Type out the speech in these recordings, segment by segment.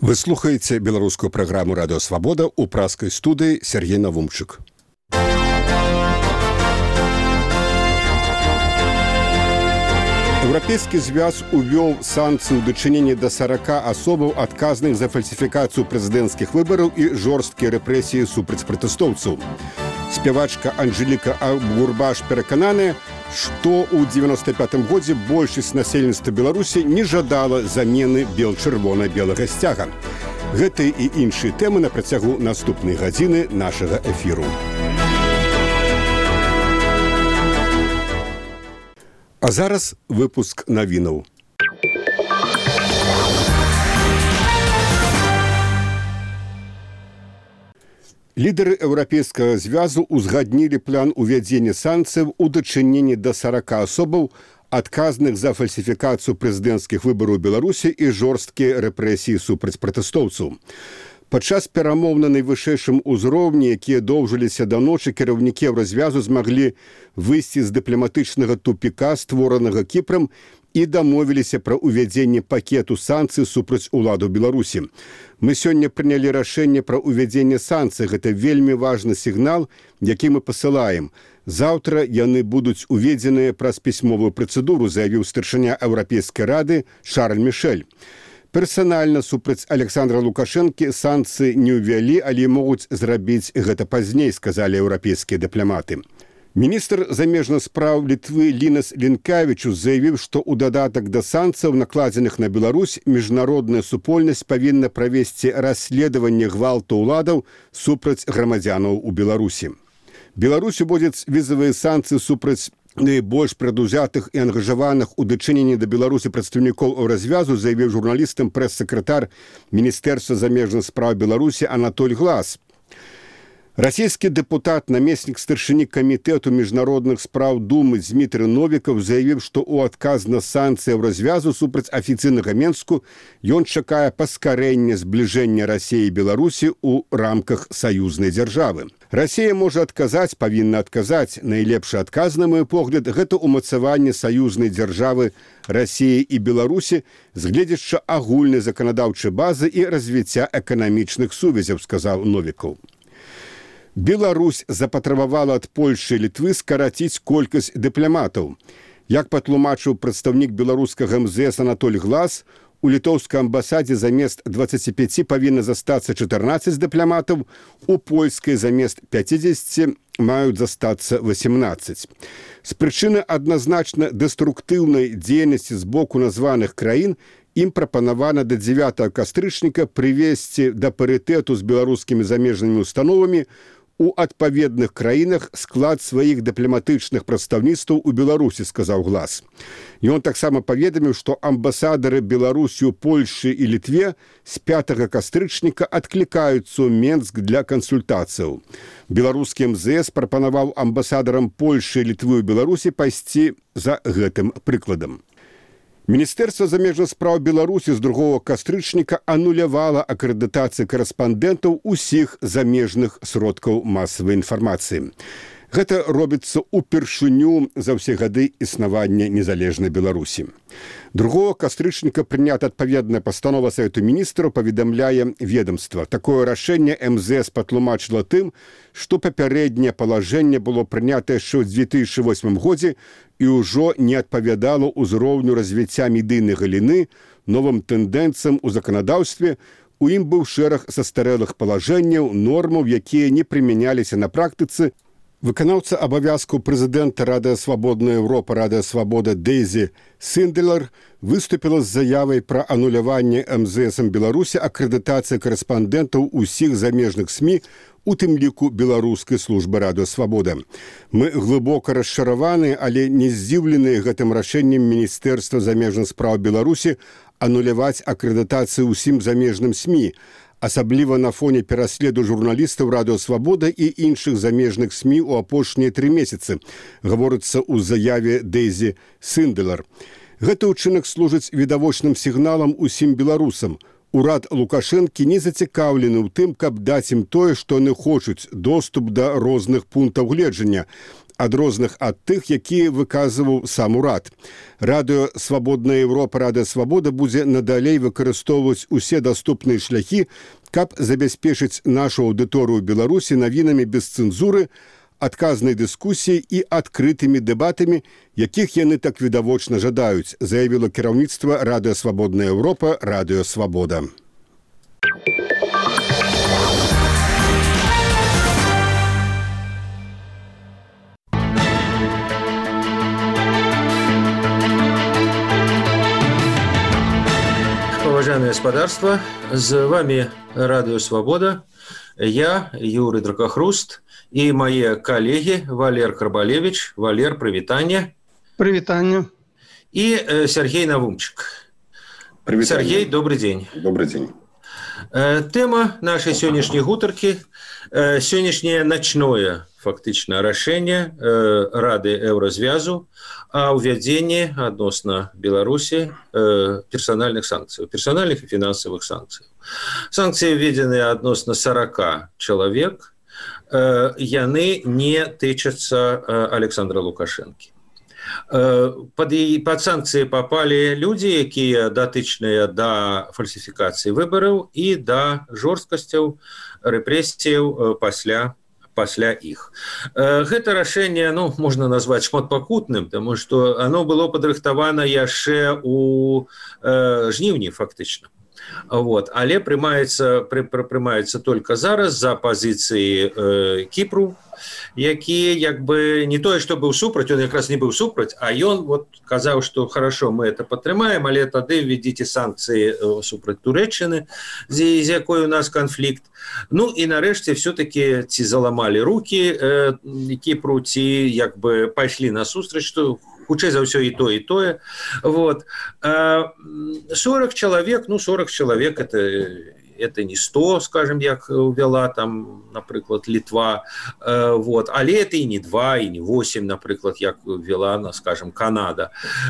Вы слухаеце беларускую праграму «Радыё Свабода» ў праскай студыі Сергей Навумчык. Еўрапейскі звяз увёў санкцыі ў дачыненні да 40 асобаў, адказных за фальсіфікацыю прэзідэнцкіх выбараў і жорсткія рэпрэсіі супраць пратэстоўцаў. Спявачка Анжеліка Гурбаш перакананая, што ў 95 годзе большасць насельніцтва Беларусі не жадала замены бел-чырвона-белага сцяга. Гэтыя і іншыя тэмы на працягу наступнай гадзіны нашага эфіру. А зараз выпуск навінаў. Лідары Еўрапейскага звязу узгаднілі план увядзення санкцыяў у дачыненні да 40 асобаў, адказных за фальсіфікацыю прэзідэнцкіх выбараў Беларусі і жорсткія рэпрэсіі супраць пратэстоўцаў. Падчас перамоў на найвышэйшым узроўні, якія доўжыліся да ночы, кіраўнікі Еўразвязу змаглі выйсці з дыпламатычнага тупіка, створанага Кіпрам, і дамовіліся пра ўвядзенне пакету санкцый супраць уладу Беларусі. Мы сёння прынялі рашэнне пра ўвядзенне санкцый. Гэта вельмі важны сігнал, які мы пасылаем. Заўтра яны будуць уведзеныя праз пісьмовую працэдуру, заявіў старшыня Еўрапейскай рады Шарль Мішэль. Персанальна супраць Александра Лукашэнкі санкцыі не ўвялі, але могуць зрабіць гэта пазней, сказалі еўрапейскія дыпламаты. Міністр замежных спраў Літвы Лінас Лінкавічус заявіў, што ў дадатак да санкцыяў, накладзеных на Беларусь, міжнародная супольнасць павінна правесці расследаванне гвалту ўладаў супраць грамадзянаў у Беларусі. Беларусь уводзіць візавыя санкцыі супраць найбольш прадузятых і ангажаваных у дачыненні да Беларусі прадстаўнікоў Еўразвязу, заявіў журналістам прэс-сакратар Міністэрства замежных спраў Беларусі Анатоль Глас. Расійскі дэпутат, намеснік старшыні камітэту міжнародных спраў Думы Дмітрый Новікаў заявіў, што ў адказ на санкцыі Еўразвязу супраць афіцыйнага Менску ён чакае паскарэння збліжэння Расіі і Беларусі ў рамках саюзнай дзяржавы. Расія можа адказаць, павінна адказаць. Найлепшы адказ, на мой погляд, гэта ўмацаванне саюзнай дзяржавы Расіі і Беларусі з гледзяча агульнай заканадаўчай базы і развіцця эканамічных сувязяў, сказаў Новікаў. Беларусь запатрабавала ад Польшы і Літвы скараціць колькасць дыпламатаў. Як патлумачыў прадстаўнік беларускага МЗС Анатоль Глас, у літоўскай амбасадзе замест 25 павінна застацца 14 дыпламатаў, у польскай замест 50 маюць застацца 18. З прычыны адназначна дэструктыўнай дзейнасці з боку названых краін ім прапанавана да 9 кастрычніка прывесці да парытэту з беларускімі замежнымі установамі у адпаведных краінах склад сваіх дыпламатычных прадстаўніцтваў у Беларусі, сказаў Глас. Ён таксама паведаміў, што амбасадары Беларусі, Польшы і Літве з 5 кастрычніка адклікаюцца ў Менск для кансультацыяў. Беларускі МЗС прапанаваў амбасадарам Польшы і Літвы ў Беларусі пайсці за гэтым прыкладам. Міністэрства замежных спраў Беларусі з 2 кастрычніка анулявала акрэдытацыю карэспандэнтаў усіх замежных сродкаў масавай інфармацыі. Гэта робіцца ўпершыню за ўсе гады існавання незалежнай Беларусі. 2 кастрычніка прынята адпаведная пастанова Савету міністраў, паведамляе ведамства. Такое рашэнне МЗС патлумачыла тым, што папярэдняе палажэнне было прынята яшчэ ў 2008 годзе і ўжо не адпавядала ўзроўню развіцця медыйнай галіны, новым тэндэнцыям у заканадаўстве. У ім быў шэраг састарэлых палажэнняў, нормаў, якія не прымяняліся на практыцы. Выканаўца абавязкаў прэзідэнта Радыё Свабодная Еўропа Радыё Свабода Дейзі Сінделер выступіла з заявай пра ануляванне МЗСам Беларусі акрэдытацыі карэспандэнтаў усіх замежных СМІ, у тым ліку беларускай службы Радыё Свабода. Мы глыбока расчараваны, але не здзіўленыя гэтым рашэннем Міністэрства замежных спраў Беларусі ануляваць акрэдытацыю ўсім замежным СМІ, асабліва на фоне пераследу журналістаў Радыё Свабода і іншых замежных СМІ ў апошнія 3 месяцы, гаворыцца ў заяве Дейзі Сінделер. Гэты ўчынак служыць відавочным сігналам усім беларусам. Урад Лукашэнкі не зацікаўлены ў тым, каб даць ім тое, што яны хочуць, доступ да розных пунктаў гледжання, адрозных ад тых, якія выказваў сам урад. Радыё «Свабодная Европа», Радыё «Свабода» будзе надалей выкарыстоўваць усе даступныя шляхі, каб забяспечыць нашу аўдыторыю Беларусі навінамі без цэнзуры, адказнай дыскусіяй і адкрытымі дэбатамі, якіх яны так відавочна жадаюць, заявіла кіраўніцтва Радыё «Свабодная Европа», Радыё «Свабода». Уважаемое господарство, с вами Радио Свобода, я, Юрий Дракохруст, и мои коллеги Валер Карбалевич. Валер, привитание. Привитание. И Сергей Навумчик. Привитание. Сергей, добрый день. Добрый день. Тема нашей сегодняшней гутарки – сегодняшнее ночное фактично рашэнне Рады Еўразвязу о увядзенні адносна Беларусі персональных санкцый, персональных и финансовых санкций. Санкции введены адносна 40 человек, яны не тычацца Александра Лукашэнкі. Под санкции попали люди, якія датычныя да фальсификации выборов и да жорсткасцяў рэпрэсіяў пасля іх. Гэта рашэнне, можна назваць шматпакутным, тому что оно было падрыхтавана яшчэ у жніўні фактычна. Але прымаецца только зараз за пазіцыі Кіпру, які не тое, што быў супраць, он якраз не быў супраць, а ён казаў, што хорошо, мы это падтрымаем, але тады введзіце санкцыі супраць Турэччыны, з якой у нас канфлікт. І нарэшце все-таки ці заламалі рукі Кіпру, ці пайшлі насустрач, што хутчэй за ўсё і тое. 40 человек, 40 человек это не 100, скажем, як увяла там, напрыклад, Літва, але это і не 2, і не 8, напрыклад, як увяла, скажем, Канада.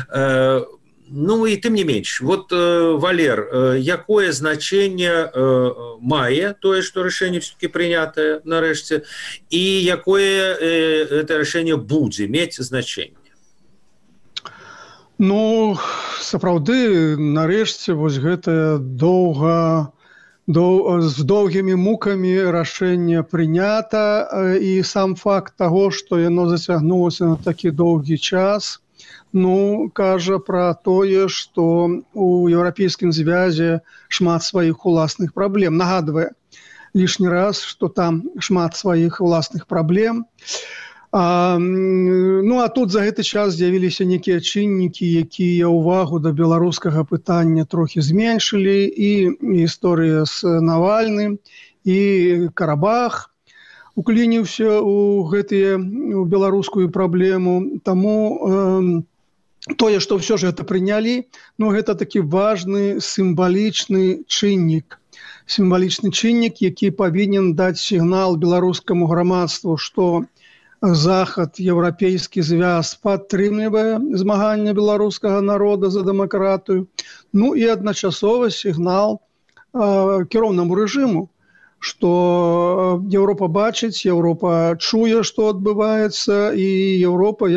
І тым не менш, Валер, якое значэнне мае тое, што рашэнне все-таки прынятае нарэшце, і якое это рашэнне будзе мець значэнне? Сапраўды, нарэшце, гэтае з доўгімі мукамі рашэнне прынята, і сам факт таго, што яно зацягнулася на такі доўгі час, кажа пра тое, што у Еўрапейскім звязе шмат сваіх уласных праблем. Нагадвае лішні раз, што там шмат сваіх уласных праблем. А тут за гэты час з'явіліся некія чыннікі, якія ўвагу да беларускага пытання трохі зменшылі, і гісторыя з Навальным, і Карабах уклініўся ў беларускую праблему. Таму тое, што ўсё ж гэта прынялі, гэта такі важны сімвалічны чыннік. Сімвалічны чыннік, які павінен даць сігнал беларускаму грамадству, што Захад, Еўрапейскі звяз падтрымлівае змаганне беларускага народа за дэмакратыю, і адначасова сігнал кіроўнаму рэжыму, што Еўропа бачыць, Еўропа чуе, што адбываецца, і Еўропа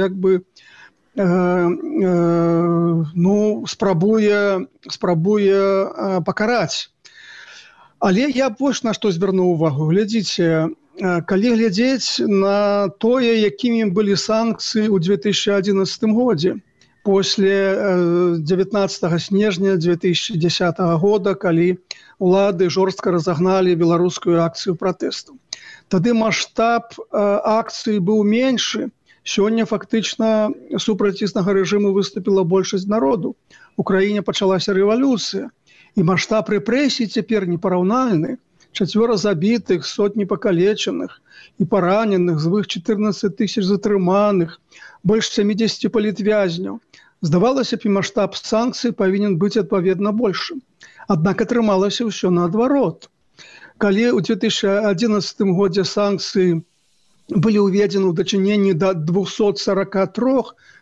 спрабуе пакараць. Але я больш на што звярнуў увагу. Глядзіце, калі глядзець на тое, якімі былі санкцыі ў 2011 годзе, после 19 снежня 2010 года, калі улады жорстка разагналі беларускую акцыю пратэсту. Тады маштаб акцыі быў меншы. Сёння фактычна супраць існага рэжыму выступіла большасць народу. У краіне пачалася рэвалюцыя, і маштаб рэпрэсій цяпер непараўнальны. 4 забітых, сотні пакалечаных і параненых, звыш 14 000 затрыманых, больш 70 палітвязняў. Здавалася б, і маштаб санкцый павінен быць адпаведна большым. Аднак атрымалася ўсё наадварот. Калі ў 2011 годзе санкцыі былі ўведзены ў дачыненні да 243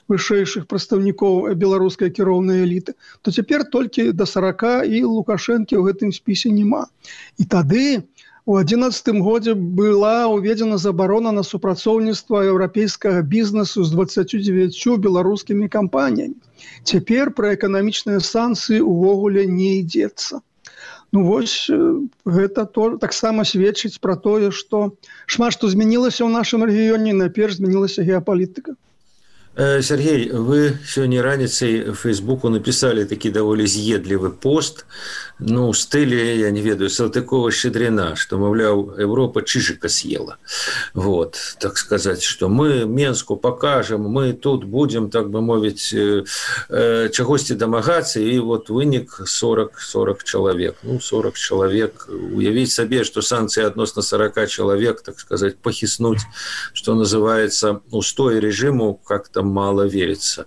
вышэйшых прадстаўнікоў беларускай кіроўнай эліты, то цяпер толькі да 40 і Лукашэнкі ў гэтым спісе няма. І тады у 2011 годзе была уведзена забарона на супрацоўніцтва еўрапейскага бізнесу з 29 беларускімі кампаніямі. Цяпер пра эканамічныя санкцыі ўвогуле не ідзецца. Ну вось гэта таксама сведчыць пра тое, што шмат што змянілася ў нашым рэгіёне, найперш змянілася геапалітыка. Сергей, вы сегодня раніцай в Фейсбуку написали таки довольно з'едлівы пост, ну, в стиле, я не ведаю, Салтыкова-Щедрина, что, мовляв, Европа чижика съела. Вот, так сказать, что мы Менску покажем, мы тут будем, так бы мовить, чагосьці домагаться, и вот вынік 40 человек. Ну, 40 человек. Уявить себе, что санкции относно 40 человек, так сказать, похиснуть, что называется, устой режиму, как-то мало верится.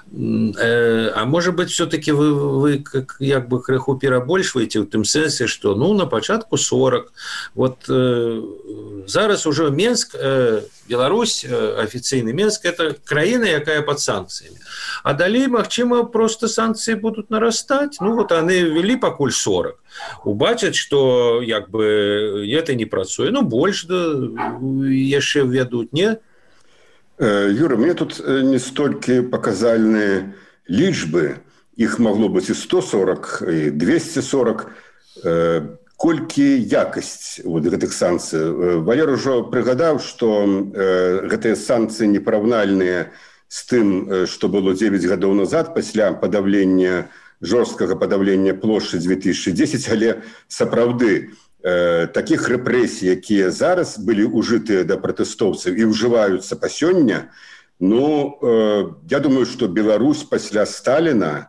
А может быть, все-таки вы как бы крыху перабольшваеце ў тым сэнсе, што ну на пачатку 40. Вот зараз уже Менск, Беларусь, афіцыйны Менск, это краіна, якая под санкцыямі. А далей, магчыма, просто санкцыі будут нарастать. Ну вот они ввели пакуль 40. Убачаць, што як бы это не працуе. Ну больш да яшчэ ввядуць, не? Юра, мне тут не столькі паказальныя лічбы, іх магло быць і 140, і 240, колькі якасць вот гэтых санкцый. Валер ужо прыгадаў, што гэтыя санкцыі непараўнальныя з тым, што было 9 гадоў назад пасля падаўлення, жорсткага падаўлення плошчы 2010, але сапраўды такіх рэпрэсій, якія зараз былі ўжытыя да пратэстоўцаў і ўжываюцца па сёння, ну, я думаю, што Беларусь пасля Сталіна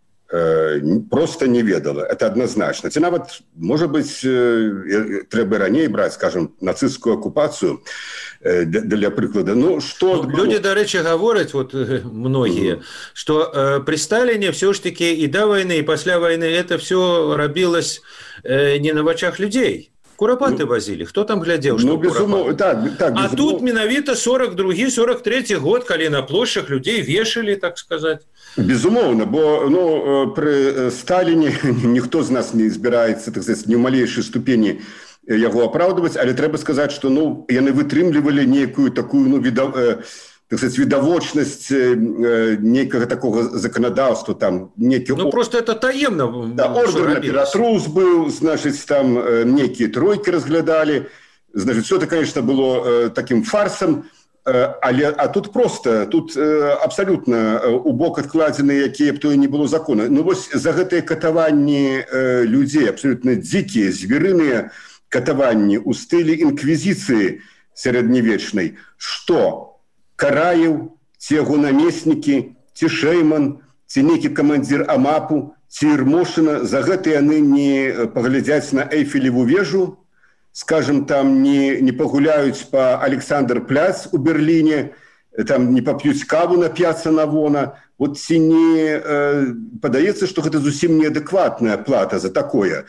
просто не ведала. Это однозначно. Ці нават, можа быць, трэба раней браць, скажем, нацысцкую акупацыю для прыклада. Ну, што... Люди, дарэчы, гавораць, вот многие, что при Сталине все ж таки и до войны, и после войны это все робилось не на вачах людей. Курапаты возили. Кто там глядел, что курапаты? Так, тут менавіта 42-43 год, калі на площах людей вешали, так сказать. Безумоўна, бо ну, при Сталине ніхто з нас не збіраецца, так сказать, ні ў малейшай ступені яго апраўдваць, але трэба сказаць, што ну, яны вытрымлівалі нейкую такую ну, так сказать, відавочнасць нейкага такого законодаўства там нейкі... Ну просто это таемно. Да, ордер на Ператрус быў, значыць, там нейкія тройкі разглядалі, значыць, все это, конечно, было таким фарсом, але а тут просто тут абсолютно у бок адкладзены якія б то і не было закона. Ну вось за гэтыя катаванні людзей абсолютно дзікія, звярыныя катаванні ў стылі інквізіцыі сярэднявечнай, што Караев, ці яго намеснікі, ці Шэйман, ці нейкі камандзір Амапу, ці Ермошына, за гэта яны не паглядзяць на Эйфелеву вежу, скажем, там не пагуляюць па Александр-Пляц у Берліне, там не пап'юць каву на Пьяцца Навона. Вот ці не падаецца, што гэта зусім неадэкватная плата за такое.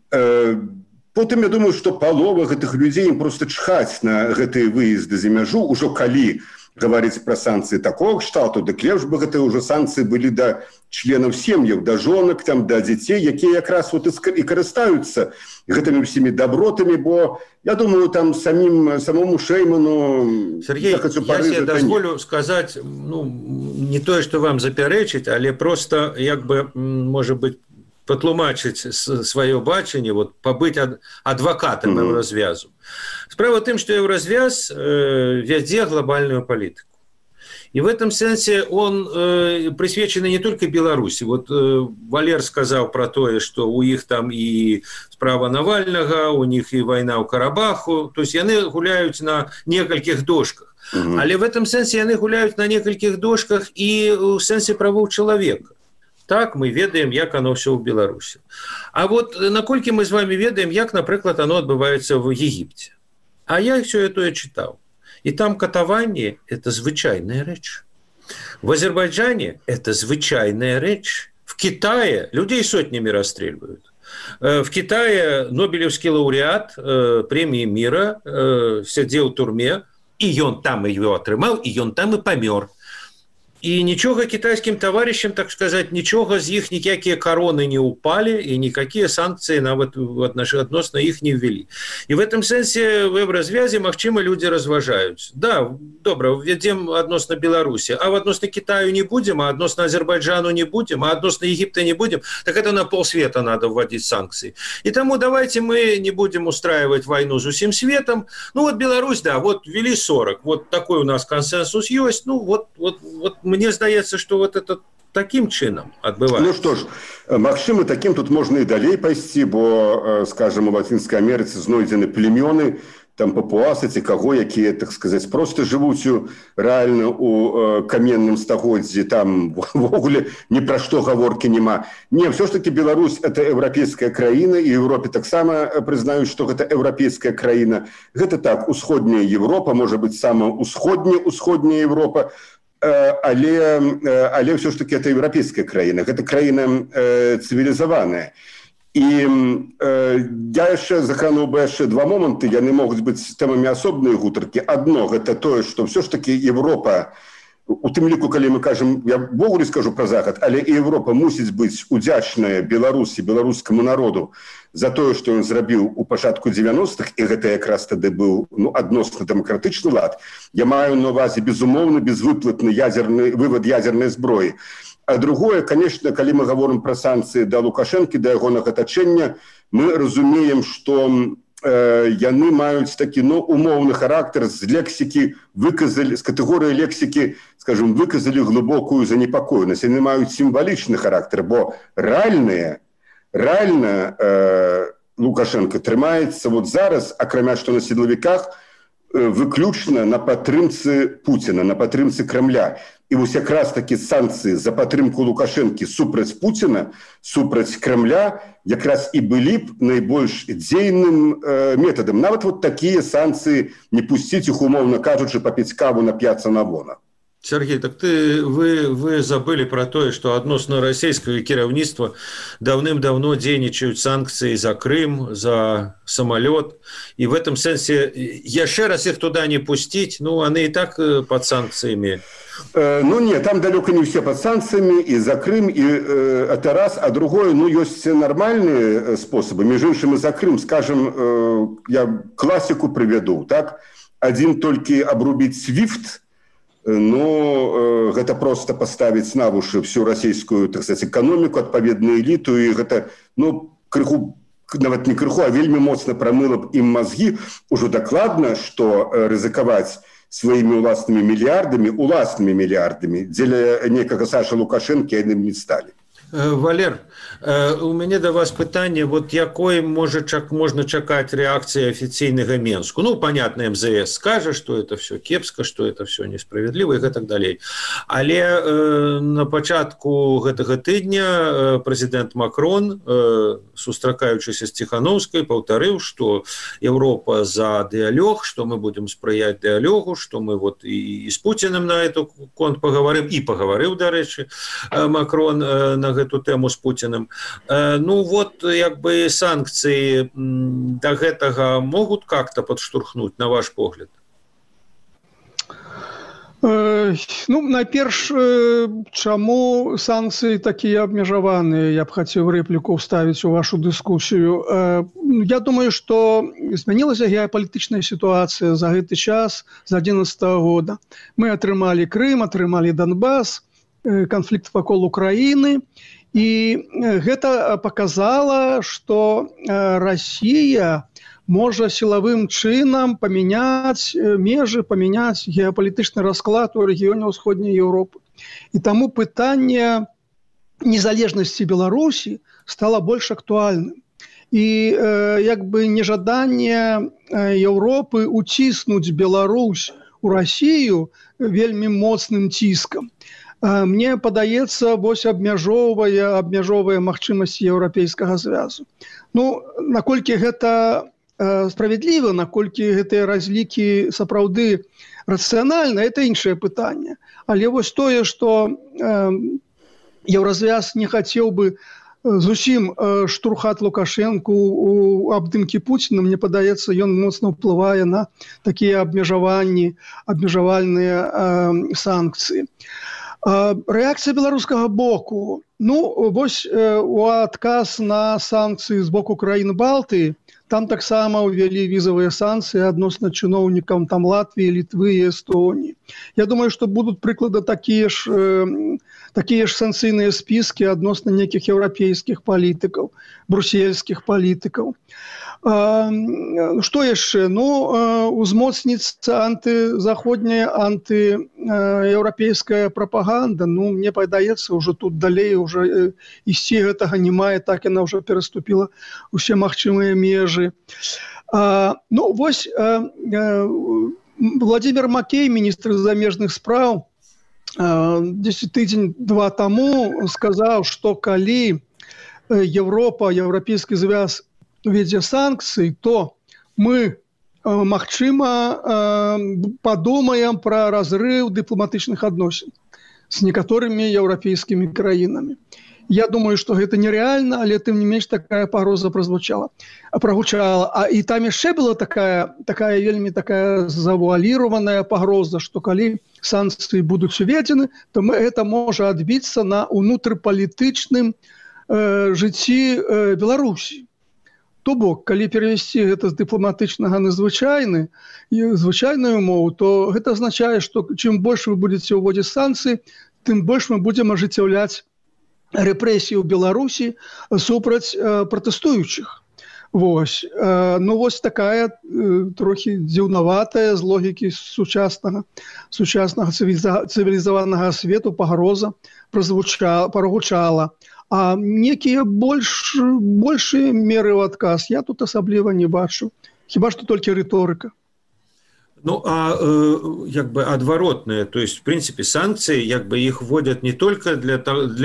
Потым я думаю, што палова гэтых людзей ім проста чхаць на гэтыя выезды за мяжу, ужо калі говорить про санкции такого кшталту, дык лепш бы гэтыя ўжо санкции былі да членаў сем'яў, да жонак, там, да дзяцей, якія якраз вот і карыстаюцца гэтымі ўсімі добротамі, бо я думаю, там самому Шэйману... Сергей, я себе дазволю сказаць, ну, не тое, што вам запярэчыць, але просто, як бы, может быть, патлумачыць сваё бачанне, вот, пабыць адвакатам Еўразвязу. Справа в тым, што Еўразвяз вядзе глобальную политику. И в этом сенсе он присвячен не только Беларуси. Вот Валер сказал про то, что у них там и справа Навального, у них и война у Карабаху. То есть они гуляют на нескольких дошках. Але в этом сенсе они гуляют на нескольких дошках и в сенсе правоў чалавека. Так, мы ведаем, як оно все в Беларуси. А вот наколькі мы с вами ведаем, як, например, оно отбывается в Египте. А я все это читал. И там катаванне – это звычайная рэч. В Азербайджане – это звычайная рэч. В Китае людей сотнями расстреливают. В Китае Нобелевский лауреат премии мира сидел в турме, и он там ее отрымал, и он там и помер. И ничего китайским товарищам, так сказать, ничего из них никакие короны не упали, и никакие санкции относно их не ввели. И в этом сенсе в еврозвязи, магчыма, люди разважаюць. Да, добра, введем относно Беларуси, а относно Китаю не будем, а относно Азербайджану не будем, а относно Египта не будем, так это на полсвета надо вводить санкции. И тому давайте мы не будем устраивать войну с усім светом. Ну вот Беларусь, да, вот ввели 40, вот такой у нас консенсус есть, ну вот мне здаецца, что вот это таким чынам адбываецца. Ну что ж, магчыма, таким тут можно и далей пайсці, бо, скажем, у Латинской Америцы знойдзены племёны, там папуасы ці каго, якія, так сказаць, просто жывуць рэальна у каменным стагоддзі, там ввогуле ні пра што гаворкі няма. Не, все ж таки Беларусь это еўрапейская краіна, і Европе таксама прызнаюць, што гэта еўрапейская краіна. Гэта так, усходняя Европа, можа быць, сама усходняя Европа, але все ж таки это еўрапейская краіна, гэта краіна цывілізаваная. І я яшчэ закрануў бы яшчэ два моманты, яны могуць быць тэмамі асобныя гутаркі. Адно гэта тое, што все ж таки Европа, у тым ліку, калі мы кажам, я ввогуле скажу пра Захад, але і Европа мусіць быць удзячная Беларусі, беларускаму народу за тое, што ён зрабіў у пачатку 90-х, і гэта якраз тады быў адносна дэмакратычны лад. Я маю на ўвазе, безумоўна, безвыплатны вывад ядзернай зброі. А другое, конечно, калі мы говорим про санкции до Лукашенко, до яго оточения, мы разумеем, что яны маюць такі, умоўны характер, з лексики выказали, з категории лексики, скажем, выказали глубокую занепокоенность. Яны маюць символичный характер, бо реально Лукашенко трымаецца вот зараз, акрамя што на сілавіках, выключна на падтрымцы Путіна, на падтрымцы Кремля. І вось якраз такі санкцыі за падтрымку Лукашэнкі супраць Путіна, супраць Кремля, якраз і былі б найбольш дзейным метадам. Нават вот такія санкцыі, не пусціць іх, умоўна кажучы, папіць каву на п'яцца Навона. Сергей, так вы забыли про то, что относно российского кіраўніцтва давным-давно дзейнічаюць санкции за Крым, за самолет. И в этом сенсе еще раз их туда не пустить, они и так под санкциями. Нет, там далеко не все под санкциями, и за Крым, и это раз, а другое, есть нормальные способы. Между прочим, и за Крым, скажем, я классику приведу, так? Один только обрубить SWIFT, гэта просто поставить на вушы всю российскую, так сказать, экономику, адпаведную элиту, и это, крыху, нават не крыху, а вельмі моцна промыло б им мозги, уже докладно, что рызыковать своими уласнымі миллиардами дзеля некага Саша Лукашенко яны не стали. Валер, у мяне да вас пытанне, вот якой можно чакаць реакции официального Менску. Понятно, МЗС скажет, что это все кепска, что это все несправедливо и так далее. Але на пачатку гэтага тыдня президент Макрон, сустракаючыся з Ціхановскай, паўтарыў, что Европа за диалог, что мы будем спрыяць диалогу, что мы вот и с Путиным на эту конт поговорим, и поговорил, до речи, Макрон на эту тему с Путиным. Як бы санкции до гэтага могут как-то подштурхнуть, на ваш погляд? Найперш, чаму санкцыі такія абмежаваныя, я б хацеў рэпліку ўставіць у вашу дыскусію. Я думаю, што змянілася геапалітычная сітуацыя за гэты час, з 2011 года. Мы атрымалі Крым, атрымалі Донбас, канфлікт вакол Украіны, і гэта паказала, што Расія можа сілавым чынам памяняць межы, памяняць геапалітычны расклад у рэгіёне ўсходняй Еўропы. І таму пытанне незалежнасці Беларусі стала больш актуальным. І як бы нежаданне Еўропы уціснуць Беларусь у Расію вельмі моцным ціскам. Мне падаецца, вось абмяжоўвае магчымасці еўрапейскага звязу. Наколькі гэта справядліва, наколькі гэтыя разлікі сапраўды рацыянальна, это іншае пытанне. Але вось тое, што еўразвяз не хацеў бы зусім штурхаць Лукашэнку у абдымкі Пуціна, мне падаецца, ён моцна ўплывае на такія абмежавальныя санкцыі. Рэакцыя беларускага боку. Вось у адказ на санкцыі з боку краін Балтыі, там таксама ўвялі візавыя санкцыі адносна чыноўнікам там Латвіі, Літвы і Эстоніі. Я думаю, што будуць прыклады такія ж санкцыйныя спіскі адносна нейкіх еўрапейскіх палітыкаў, брусельскіх палітыкаў. Што яшчэ? Узмоцніцца антызаходняя, антыеўрапейская прапаганда. Мне падаецца, ўжо тут далей уже ісці гэтага не мае, так яна ўжо пераступіла ўсе магчымыя межы. Вось Владимир Макей, міністр замежных спраў, 10 тыдзень-два таму сказаў, што калі Европа, Еўрапейскі звяз ведзе санкцыі, то мы, магчыма, падумаем пра разрыв дыпламатычных адносін з некаторымі еўрапейскімі краінамі. Я думаю, што гэта нереальна, але тым не менш такая пагроза прагучала. І там яшчэ была такая вельмі такая завуаліраваная пагроза, што калі санкцыі будуць уведзены, то гэта можа адбіцца на ўнутрыпалітычным жыцці Беларусі. То бок, калі перавесці гэта з дыпламатычнага на звычайную мову, то гэта азначае, што чым больш вы будзеце ўводзіць санкцыі, тым больш мы будзем ажыццяўляць рэпрэсіі ў Беларусі супраць пратэстуючых. Вось такая трохі дзіўнаватая з логікі сучаснага цывілізаванага свету пагроза прагучала. А некія большыя меры ў адказ я тут асабліва не бачу. Хіба што толькі рыторыка. Адваротныя, то есть в принципе санкции их вводят не только для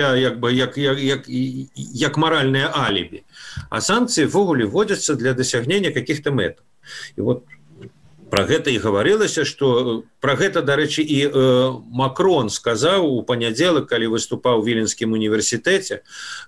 як моральное алиби, а санкции ввогуле вводятся для досягнения каких-то мэтаў. И вот про гэта і гаварылася, што пра гэта, дарэчы, і Макрон сказаў у панядзелак, калі выступаў у Віленскім універсітэце,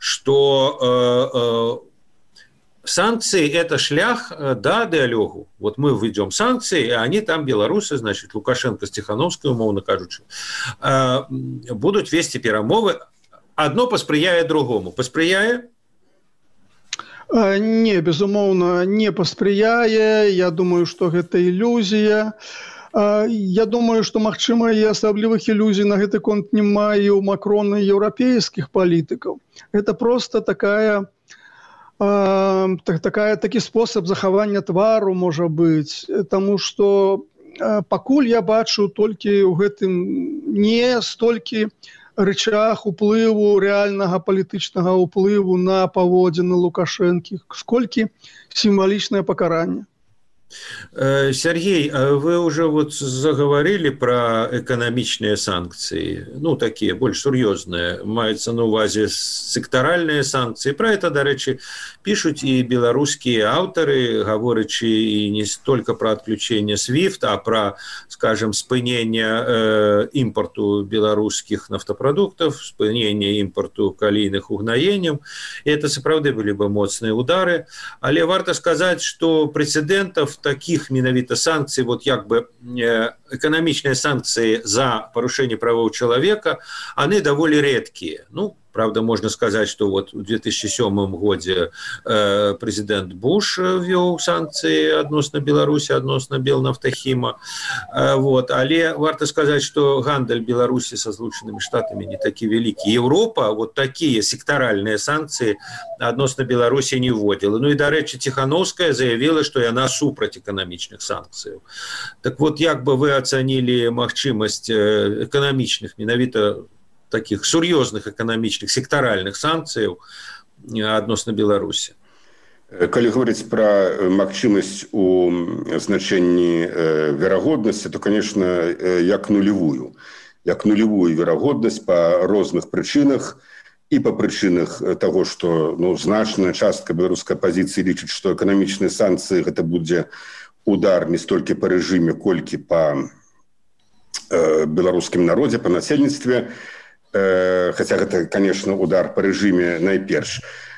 што санкции – это шлях до диалогу. Вот мы введем санкции, и они там, белорусы, значит, Лукашенко с Тихановской, умовно кажучи, будут вести перамовы. Одно паспрыяе другому. Паспрыяе? Не, безумоўна, не паспрыяе. Я думаю, што гэта ілюзія. Я думаю, што, магчыма, і асаблівых ілюзій на гэты конт не мае ў Макрона і еўрапейскіх палітыкаў. Это просто такі спосаб захавання твару, можа быць. Таму што пакуль я бачу толькі ў гэтым не столькі рычаг уплыву, рэальнага палітычнага ўплыву на паводзіны Лукашэнкі, сколькі сімвалічнае пакаранне. Сергей, вы уже заговорили про экономичные санкции, такие больше серьезные, маюцца на увазе секторальные санкции. Про это, до речи, пишут и белорусские авторы, говорячи и не столько про отключение SWIFT, а про, скажем, спынение импорту белорусских нафтопродуктов, спынение импорту калийных угнаенняў. И это, сапраўды, были бы моцныя удары. Але варта сказать, что прецедентов таких менавіта санкций, экономичные санкции за порушение правов человека, они довольно редкие. Правда, можно сказать, что в 2007 году президент Буш ввел санкции относно Беларуси, относно Белнафтахима. Але варто сказать, что гандаль Беларуси со Злученными Штатами не таки великий. Европа такие секторальные санкции относно Беларуси не вводила. И, до речи, Тихановская заявила, что она супраць экономичных санкций. Так як бы вы оценили магчымасць экономичных, менавіта таких сур'ёзных экономичных секторальных санкцый адносна Беларусі? Калі говорить про магчымасць у значэнні верагоднасці, то, конечно, як нулевую верагоднасць по розных прычынах і по прычынах того, что значная частка беларускай апозіцыі лічыць, што эканамічныя санкцыі гэта будзе удар не столькі по рэжыме, колькі по беларускім народзе, по насельніцтве. Хотя это, конечно, удар по режиме найперш.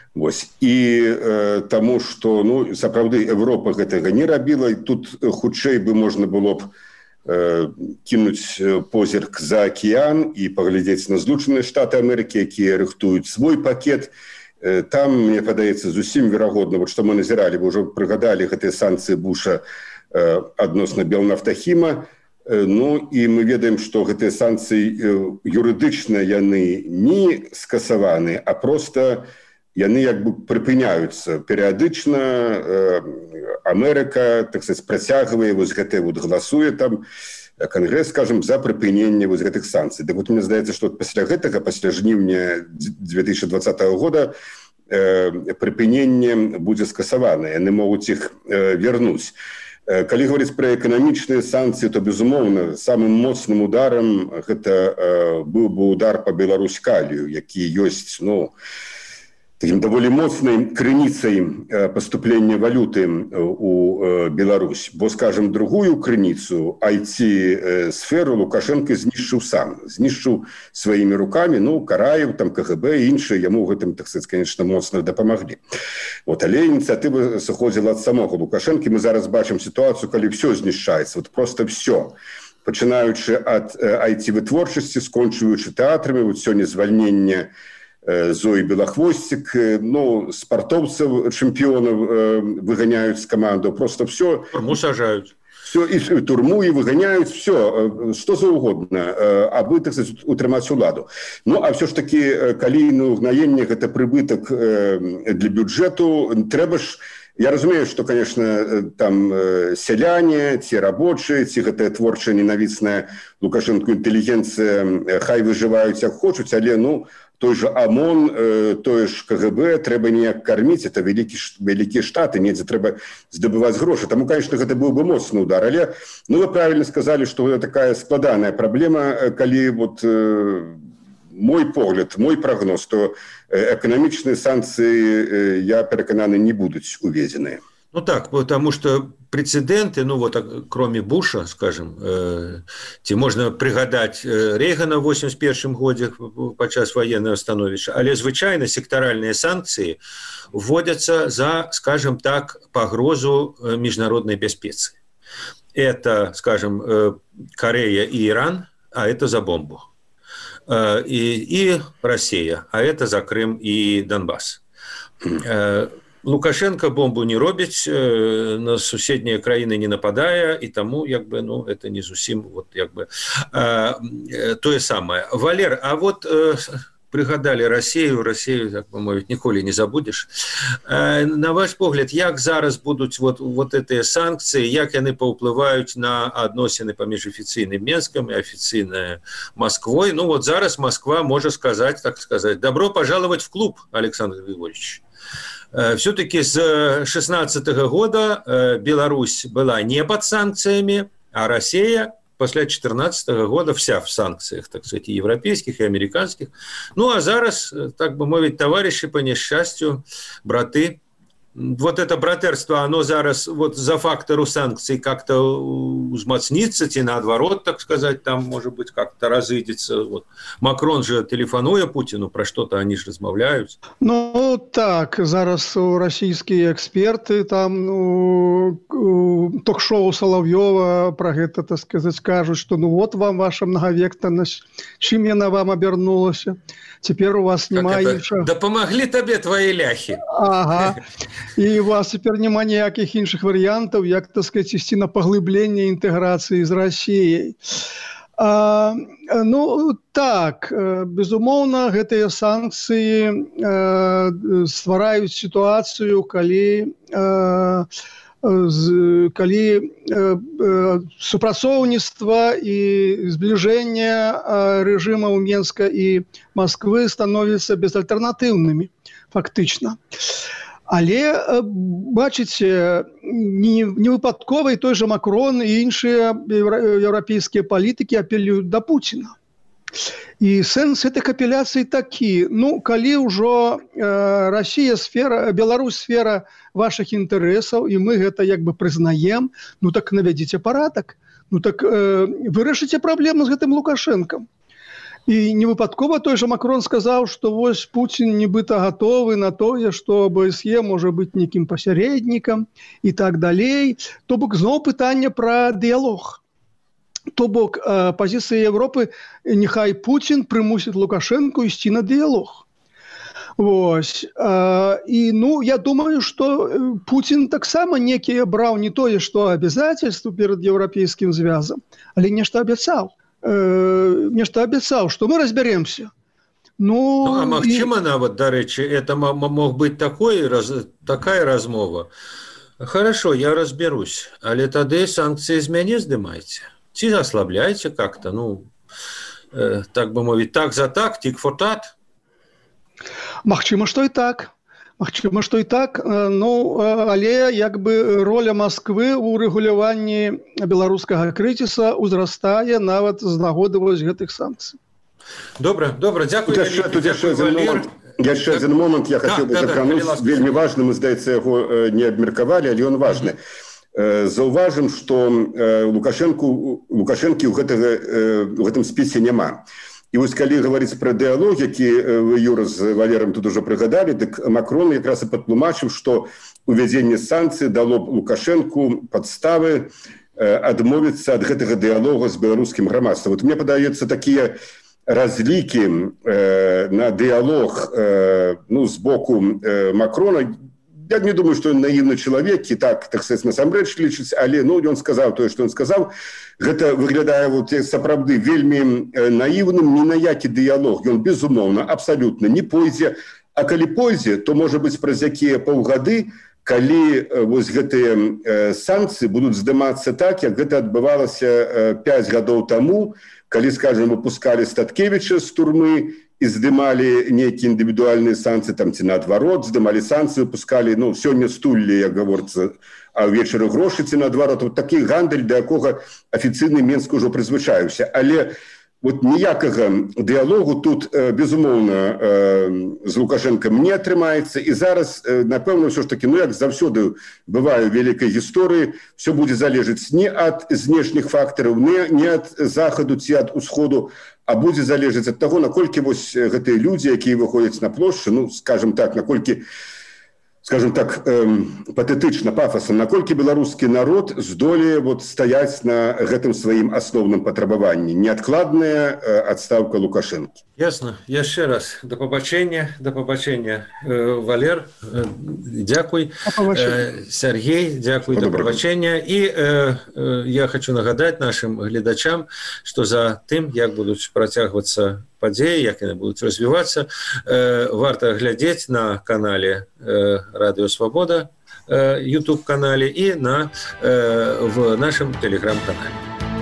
И тому, что, сапраўды, Европа гэтага не рабіла, и тут хутчэй бы можно было б кінуць позірк за акіян і паглядзець на Злучаныя Штаты Амерыкі, якія рыхтуюць свой пакет. Там, мне падаецца, зусім верагодна, вот што мы назіралі, вы ўжо прыгадалі гэтыя санкцыі Буша адносна Белнафтахіма. Ну і мы ведаем, што гэтыя санкцыі юрыдычна яны не скасаваны, а проста яны як бы прыпыняюцца. Перыядычна Амерыка, так сказать, працягвае вось гэтыя вот галасуе там Кангрэс, скажем, за прыпыненне вось гэтых санкцый. Так вот мне здаецца, што пасля гэтага, пасля жніўня 2020 года прыпыненне будзе скасавана. Яны могуць іх вярнуць. Калі говорить про эканамічныя санкцыі, то, безумоўна, самым моцным ударам гэта быў бы удар по Беларусь-Калію, які ёсць, ну, таким даволі моцнай крыніцай паступлення валюты у Беларусь. Бо, скажем, другую крыніцу, IT-сферу Лукашенко знішчыў сам. Знішчыў сваімі рукамі, ну, Караев, там, КГБ і іншыя яму гэтым, так сказать, конечно, моцна дапамаглі. Вот, але ініцыятыва сыходзіла ад самога Лукашенко. Мы зараз бачым сітуацыю, калі все знішчаецца, вот просто все. Пачынаючы ад IT-вытворчасці, скончваючы тэатрамі, вот сёння звальненне Зои Белохвостик, ну, спартовцев, чемпионов выгоняют с команды, просто все. Турму сажают. Все, и турму, и выгоняют, все, что за угодно, аби, так сказать, утримать уладу. Ну, а все ж таки, калійне угнаення, это прибыток для бюджету, треба ж. Я разумею, что, конечно, там селяне, те рабочие, те гэтая творчая ненавистная Лукашенко интеллигенция, хай выживают, как хочут, але, ну, той же ОМОН, той же КГБ трэба неяк карміць, это вялікія штаты, недзе трэба здабываць грошы. Таму, конечно, гэта быў бы моцны удар, але, ну, вы правильно сказали, что это такая складаная праблема, калі вот мой погляд, мой прогноз, то эканамічныя санкцыі, я перакананы, не будуць уведзеныя. Ну так, потому что прецеденты, ну вот кроме Буша, скажем, ці можна прыгадаць Рейгана в 81 годзе падчас военного становішча, але звычайна сектаральныя санкцыі вводятся за, скажем так, пагрозу международной бяспецы. Это, скажем, Корея и Иран, а это за бомбу. И Россия, а это за Крым и Донбасс. Лукашенко бомбу не робіць, на суседнія краіны не нападае, і таму, як бы, ну, это не зусім, вот, як бы, тое самае. Валер, а вот прыгадалі Россию, так бы мовіць, ніколі не забудзеш. На ваш погляд, як зараз будуць вот гэтыя санкцыі, як яны паўплываюць на адносіны паміж афіцыйным Менскам і афіцыйнай Москвой? Ну, вот зараз Москва можа сказаць, так сказать, добро пожаловать в клуб, Александр Григорьевич. Все-таки с 2016 года Беларусь была не под санкциями, а Россия после 2014 года вся в санкциях, так сказать, и европейских, и американских. Ну, а зараз, так бы мовить, товарищи по несчастью, браты. Вот это братерство, оно зараз вот за фактору санкций как-то узмацнится, ці наоборот, так сказать, там, может быть, как-то разыдется. Вот. Макрон же телефонуя Путину, про что-то они же размовляют. Ну, так, зараз российские эксперты, там, ток-шоу Соловьева про это, так сказать, скажут, что ну вот вам ваша многовекторность, чем яна вам обернулась, теперь у вас немає... Да помогли тебе твои ляхи. Ага. І у вас цяпер няма ніякіх іншых варыянтаў, як, так сказать, ісці на паглыбленне інтэграцыі з Расіяй. Ну, так, безумоўна, гэтыя санкцыі ствараюць сітуацыю, калі супрацоўніцтва і збліжэнне рэжымаў Менска і Москвы становяцца безальтэрнатыўнымі, фактычна. Але, бачыце, не выпадкова і той же Макрон і іншыя еўрапейскія палітыкі апелююць да Пуціна. І сэнс гэтых апеляцый такі, ну, калі ўжо Расія сфера, Беларусь сфера вашых інтарэсаў, і мы гэта як бы прызнаем, ну так навядзіце парадак, ну так вырашыце праблему з гэтым Лукашэнкам. І не выпадкова той же Макрон сказаў, што вось Пуцін нібыта гатовы на тое, што ОБСЕ можа быць нейкім пасярэднікам і так далей. То бок зноў пытанне пра дыялог. То бок пазіцыя Европы, няхай Путін прымусіць Лукашенко ісці на дыялог. Вось. І, я думаю, што Путін таксама некія браў не тое, што абязательствы перад Еўрапейскім звязам, але нешта абяцаў. Што мы разбяремся. А магчыма нават, дарэчы, это мог быць такая размова. Хорошо, я разберусь, але тады санкцыі з мяне здымайце. Ці аслабляйце как-то, так бы мовіць, так за так, тик for tat. Магчыма, што і так. Але як бы роля Масквы ў рэгуляванні беларускага крызіса ўзрастае нават з нагоды вось гэтых санкцый. Добра, дзякуй. Яшчэ адзін момант я хацеў бы закрануць, вельмі важны, мы, здаецца, яго не абмеркавалі, але ён важны. Заўважым, што Лукашэнкі ў гэтым спісе няма. І вось калі гаварыць пра дыялог, які вы, Юра, з Валерам тут ужо прыгадалі, дык Макрон якраз і патлумачыў, што увядзенне санкцый дало Лукашэнку падставы адмовіцца ад гэтага дыялогу з беларускім грамадствам. Вот мне падаецца такія разлікі на дыялог з боку Макрона. Я не думаю, што ён наіўны чалавек і так сказаць, насамрэч лічыць, але ён сказаў тое, што ён сказаў. Гэта выглядае сапраўды вельмі наіўным, ні на які дыялог. Ён, безумоўна, абсалютна не пойдзе. А калі пойдзе, то, можа быць, праз якія паўгады, калі вось гэтыя санкцыі будуць здымацца так, як гэта адбывалася 5 гадоў таму, калі, скажем, выпускалі Статкевіча з турмы і здымалі нейкія індывідуальныя санкцыі, ці наадварот, здымалі санкцыі, выпускалі, сёння стуллі, як гаворыцца, а ўвечары грошы, ці наадварот. Вот такі гандаль, да якога афіцыйны Менск ужо прызвычаіўся. Але ніякага дыялогу тут, безумоўна, з Лукашэнкам не атрымаецца. І зараз, напэўна, ўсё ж такі, як заўсёды бывае ў вялікай гісторыі, все будзе залежыць не ад знешніх фактараў, не ад захаду ці ад усходу, а будзе залежыць ад таго, наколькі вось гэтыя людзі, якія выходзяць на плошчу, скажем так, патэтычна, пафасам, наколькі беларускі народ здолее стаяць на гэтым сваім асноўным патрабаванні. Неадкладная адстаўка Лукашэнкі. Ясна. Яшчэ раз. Да пабачэння, Валер, дзякуй. Сергей, дзякуй, да пабачэння. І я хочу нагадаць нашим гледачам, што за тым, як будуць працягвацца падзеі, як яны будуць развівацца, варта глядзець на канале Радыё Свабода, YouTube-канале і в нашым Telegram-канале.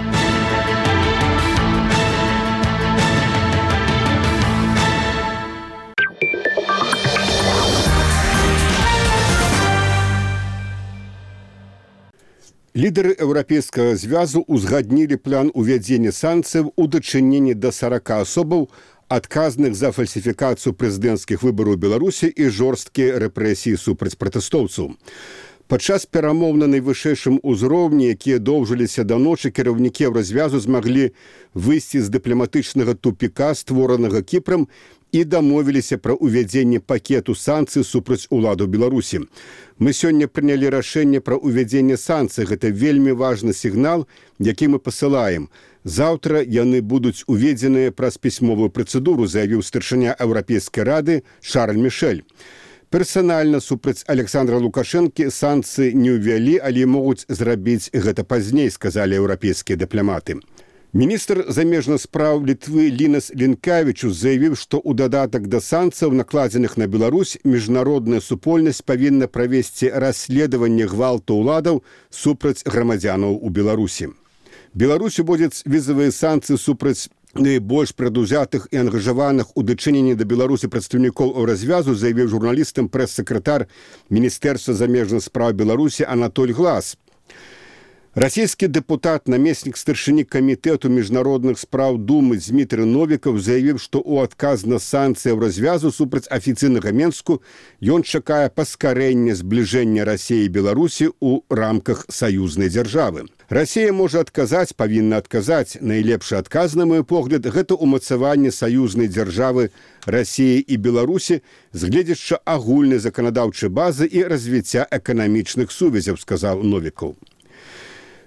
Лідары Еўрапейскага звязу узгаднілі план увядзення санкцыяў у дачыненні да 40 асобаў, адказных за фальсіфікацыю прэзідэнцкіх выбараў Беларусі і жорсткія рэпрэсіі супраць пратэстоўцаў. Падчас перамоў на найвышэйшым узроўні, якія доўжыліся да ночы, кіраўнікі Еўразвязу змаглі выйсці з дыпламатычнага тупіка, створанага Кіпрам, і дамовіліся пра ўвядзенне пакету санкцый супраць уладаў Беларусі. Мы сёння прынялі рашэнне пра ўвядзенне санкцый. Гэта вельмі важны сігнал, які мы пасылаем. Заўтра яны будуць уведзеныя праз пісьмовую працэдуру, заявіў старшыня Еўрапейскай рады Шарль Мішэль. Персанальна супраць Александра Лукашэнкі санкцыі не ўвялі, але могуць зрабіць гэта пазней, сказалі еўрапейскія дыпламаты. Міністр замежных спраў Літвы Лінас Лінкавічус заявіў, што ў дадатак да санкцыяў, накладзеных на Беларусь, міжнародная супольнасць павінна правесці расследаванне гвалту ўладаў супраць грамадзянаў у Беларусі. Беларусь уводзіць візавыя санкцыі супраць найбольш прадузятых і ангажаваных у дачыненні да Беларусі прадстаўнікоў Еўразвязу, заявіў журналістам прэс-сакратар Міністэрства замежных спраў Беларусі Анатоль Глас. Расійскі дэпутат, намеснік старшыні камітэту міжнародных спраў Думы Дмітрый Новікаў заявіў, што ў адказ на санкцыі Еўразвязу супраць афіцыйнага Менску ён чакае паскарэння збліжэння Расіі і Беларусі ў рамках саюзнай дзяржавы. Расія можа адказаць, павінна адказаць. Найлепшы адказ, на мой погляд, гэта ўмацаванне саюзнай дзяржавы Расіі і Беларусі з гледзяча агульнай заканадаўчай базы і развіцця эканамічных сувязяў, сказаў Новікаў.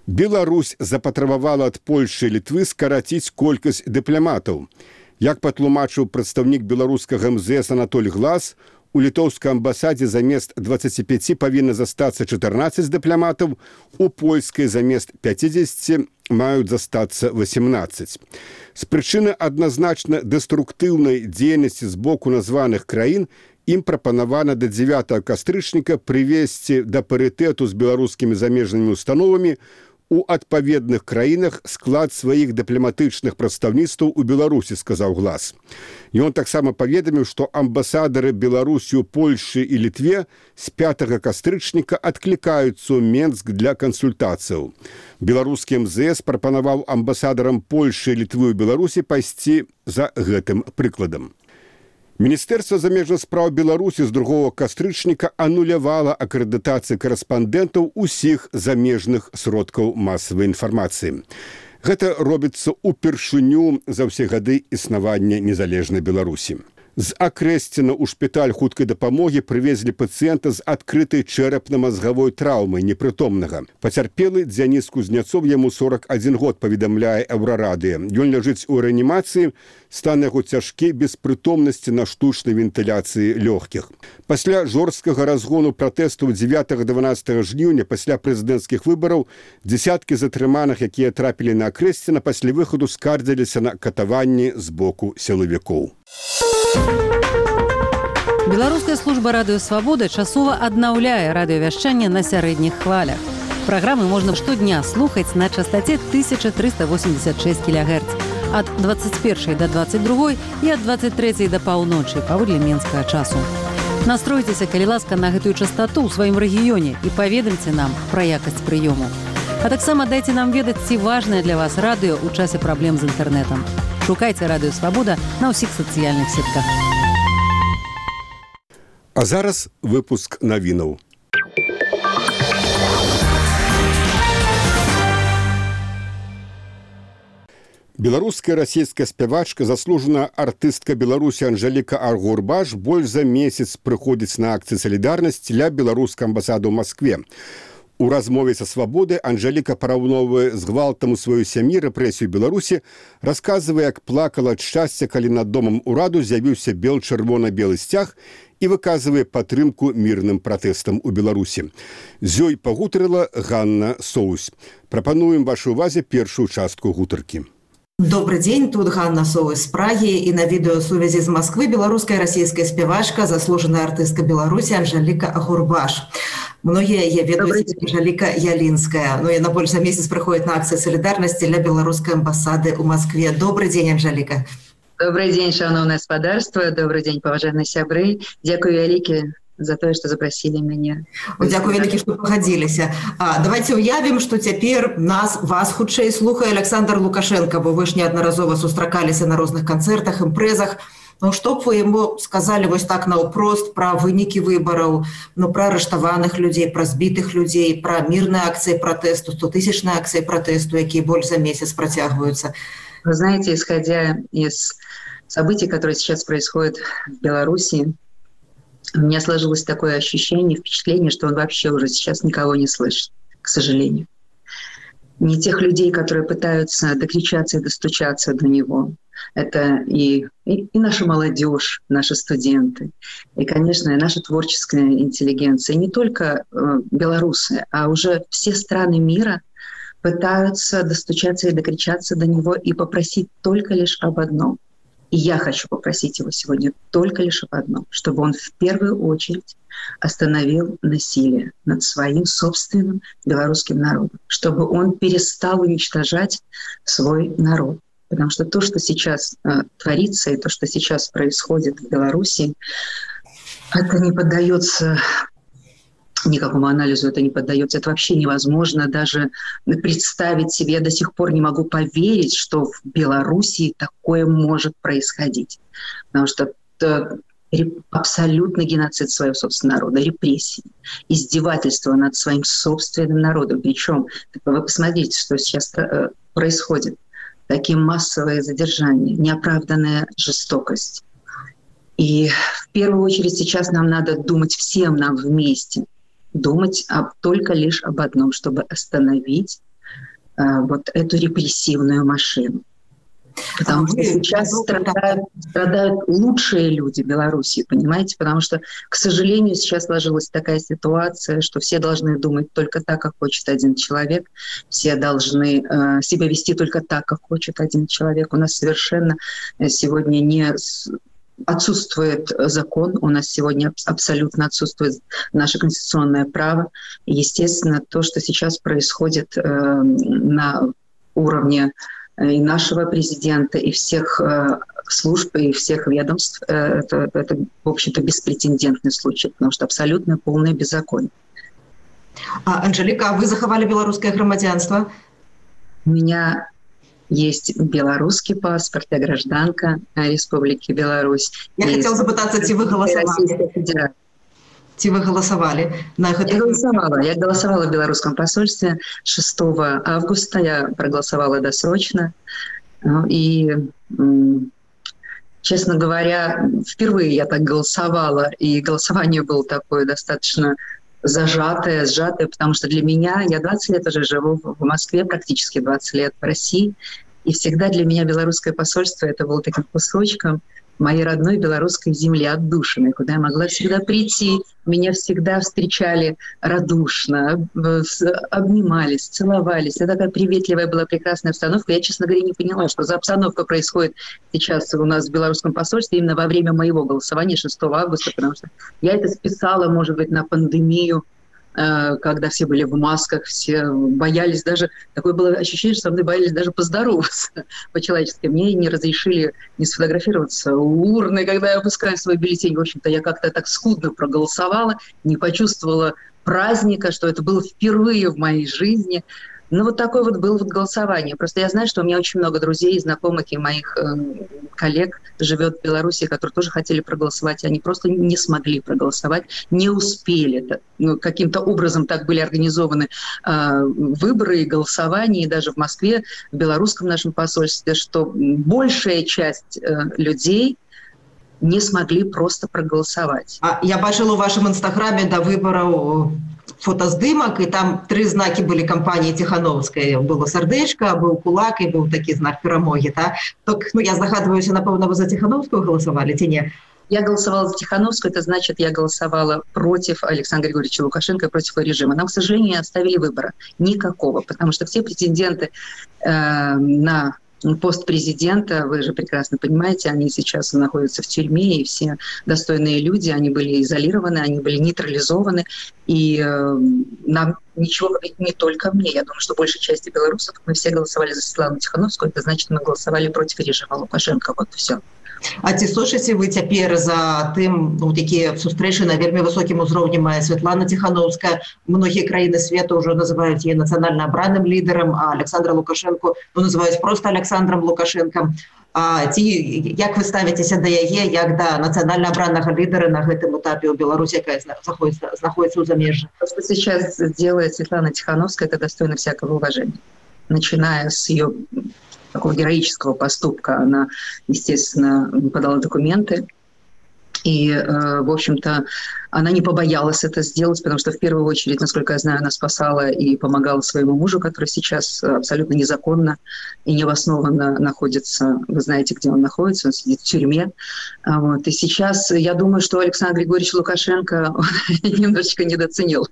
Беларусь запатрабавала ад Польшы і Літвы скараціць колькасць дыпламатаў. Як патлумачыў прадстаўнік беларускага МЗС Анатоль Глас, у літоўскай амбасадзе замест 25 павінна застацца 14 дыпламатаў, у польскай замест 50 маюць застацца 18. З прычыны адназначна дэструктыўнай дзейнасці з боку названых краін ім прапанавана да 9 кастрычніка прывесці да парытэту з беларускімі замежнымі установамі у адпаведных краінах склад сваіх дыпламатычных прадстаўніцтваў у Беларусі, сказаў Глас. Ён таксама паведаміў, што амбасадары Беларусі, Польшы і Літве з 5 кастрычніка адклікаюцца ў Менск для кансультацыяў. Беларускі МЗС прапанаваў амбасадарам Польшы і Літвы ў Беларусі пайсці за гэтым прыкладам. Міністэрства замежных спраў Беларусі з 2 кастрычніка анулявала акрэдытацыю карэспандэнтаў усіх замежных сродкаў масавай інфармацыі. Гэта робіцца ўпершыню за ўсе гады існавання незалежнай Беларусі. З Акрэсціна ў шпіталь хуткай дапамогі прывезлі пацыента з адкрытай чэрапна-мазгавой траўмай непрытомнага. Пацярпелы Дзяніс Кузняцоў, яму 41 год, паведамляе Еўрарадыё. Ён ляжыць у рэанімацыі, стан яго цяжкі, без прытомнасці на штучнай вентыляцыі лёгкіх. Пасля жорсткага разгону пратэстаў 9-12 жніўня пасля прэзідэнцкіх выбараў дзесяткі затрыманых, якія трапілі на Акрэсціна, пасля выхаду скардзіліся на катаванні з боку сілавікоў. Беларуская служба радыё «Свабода» часова аднаўляе радыёвяшчанне на сярэдніх хвалях. Праграмы можна штодня слухаць на частаце 1386 кГц ад 21 до 22 і ад 23 да паўночы паводле менскага часу. Настройцеся, калі ласка, на гэтую частату ў сваім рэгіёне і паведамце нам пра якасць прыёму. А таксама дайце нам ведаць, ці важнае для вас радыё ў часе праблем з інтэрнэтам. Шукайце радыё «Свабода» на ўсіх сацыяльных сетках. А зараз выпуск навінаў. Беларуская расійская спявачка, заслужаная артыстка Беларусі Анжэліка Агурбаш больш за месяц прыходзіць на акцыі салідарнасці ля беларускай амбасады ў Маскве. У размове са «Свабодай» Анжэліка параўноўвае з гвалтам у сваёй сям'і рэпрэсію Беларусі, расказвае, як плакала ад шчасця, калі над домам ураду з'явіўся чырвона-белы сцяг і выказвае падтрымку мірным пратэстам у Беларусі. З ёй пагутарыла Ганна Соусь. Прапануем вашай увазе першую частку гутаркі. Добрый день, тут Ганна Соусь з Прагі, і на відеосувязі з Москвы беларуская расійская спявачка, заслужаная артыстка Беларусі Анжэліка Агурбаш. Многие я ведаюць Анжэліка Ялінская. Ну, яна больш за месяц прыходзіць на акцыю салідарнасці для беларускай амбасады ў Москве. Добрый день, Анжэліка. Добрый день, шановное спадарство. Добрый день, паважаныя сябры. Дзякую вялікі за тое, што запросілі мяне. Дзякую вялікі, што пагадзіліся. Давайте уявім, што цяпер вас хутчэй слухае Александр Лукашенко, бо вы ж неаднаразова сустракаліся на розных канцэртах, імпрэзах. Ну, што б вы яму сказалі вось так наўпрост пра вынікі выбараў, ну, пра арыштаваных людзей, пра збітых людзей, пра мірныя акцыі пратэсту, 100-тысячныя акцыі пратэсту, якія больш за месяц працягваюцца? Вы знаете, исходя из событий, которые сейчас происходят в Беларуси, у меня сложилось такое ощущение, впечатление, что он вообще уже сейчас никого не слышит, к сожалению. Не тех людей, которые пытаются докричаться и достучаться до него. Это и наша молодежь, наши студенты, и, конечно, и наша творческая интеллигенция. И не только белорусы, а уже все страны мира пытаются достучаться и докричаться до него и попросить только лишь об одном. И я хочу попросить его сегодня только лишь об одном, чтобы он в первую очередь остановил насилие над своим собственным белорусским народом, чтобы он перестал уничтожать свой народ. Потому что то, что сейчас творится, и то, что сейчас происходит в Беларуси, это не поддается никакому анализу, это не поддается. Это вообще невозможно даже представить себе. Я до сих пор не могу поверить, что в Беларуси такое может происходить. Потому что это абсолютный геноцид своего собственного народа, репрессии, издевательство над своим собственным народом. Причем, вы посмотрите, что сейчас происходит. Такие массовые задержания, неоправданная жестокость. И в первую очередь сейчас нам надо думать всем нам вместе, думать только лишь об одном, чтобы остановить вот эту репрессивную машину. Потому что сейчас страдают лучшие люди Беларуси, понимаете? Потому что, к сожалению, сейчас сложилась такая ситуация, что все должны думать только так, как хочет один человек. Все должны себя вести только так, как хочет один человек. У нас совершенно сегодня не отсутствует закон, у нас сегодня абсолютно отсутствует наше конституционное право. И, естественно, то, что сейчас происходит на уровне и нашего президента, и всех служб, и всех ведомств, это, в общем-то, беспрецедентный случай, потому что абсолютно полное беззаконие. Анжелика, а вы заховали белорусское громадянство? У меня есть белорусский паспорт, я гражданка Республики Беларусь. Я хотела запытаться, ці вы голосовали? Ці вы голосовали? Я голосовала в белорусском посольстве 6 августа, я проголосовала досрочно. И, честно говоря, впервые я так голосовала, и голосование было такое достаточно сжатое, потому что для меня, я 20 лет уже живу в Москве, практически 20 лет в России, и всегда для меня белорусское посольство это было таким кусочком моей родной белорусской земли, отдушиной, куда я могла всегда прийти. Меня всегда встречали радушно, обнимались, целовались. Это такая приветливая была прекрасная обстановка. Я, честно говоря, не поняла, что за обстановка происходит сейчас у нас в белорусском посольстве именно во время моего голосования 6 августа, потому что я это списала, может быть, на пандемию, когда все были в масках, все боялись даже, такое было ощущение, что со мной боялись даже поздороваться по-человечески. Мне не разрешили не сфотографироваться у урны, когда я опускаю свой бюллетень. В общем-то, я как-то так скудно проголосовала, не почувствовала праздника, что это было впервые в моей жизни. Ну, вот такое вот было вот голосование. Просто я знаю, что у меня очень много друзей, знакомых и моих коллег живет в Беларуси, которые тоже хотели проголосовать, и они просто не смогли проголосовать, не успели. Это, каким-то образом так были организованы выборы и голосования, и даже в Москве, в белорусском нашем посольстве, что большая часть людей не смогли просто проголосовать. Я бачила у вашем инстаграме до выборов фотоздымок, и там 3 знаки были кампании Тихановской. Было сердечко, был кулак, и был такой знак перемоги. Да? Так, я загадываюсь, напевно, вы за Тихановскую голосовали, или нет? Я голосовала за Тихановскую, это значит, я голосовала против Александра Григорьевича Лукашенко и против его режима. Нам, к сожалению, не оставили выбора никакого, потому что все претенденты на пост президента, вы же прекрасно понимаете, они сейчас находятся в тюрьме, и все достойные люди, они были изолированы, они были нейтрализованы, и нам ничего, не только мне, я думаю, что большей части белорусов, мы все голосовали за Светлану Тихановскую, это значит, мы голосовали против режима Лукашенко, вот все. А ці сочыце вы цяпер за тым, такія сустрэчы на вельмі высокім узроўні мае Светлана Тихановская. Многія краіны свету ўжо называюць яе нацыянальна абраным лідарам, а Александра Лукашенко называюць просто Александром Лукашенком. Ці як вы ставіцеся да яе, як да нацыянальна абранага лідара на гэтым этапе ў Беларусі, якая знаходіцца ў замежжы? То, что сейчас делает Светлана Тихановская, это достойно всякого уважения. Начиная с ее такого героического поступка. Она, естественно, подала документы. И, в общем-то, она не побоялась это сделать, потому что в первую очередь, насколько я знаю, она спасала и помогала своему мужу, который сейчас абсолютно незаконно и необоснованно находится. Вы знаете, где он находится, он сидит в тюрьме. Вот. И сейчас я думаю, что Александр Григорьевич Лукашенко немножечко недооценил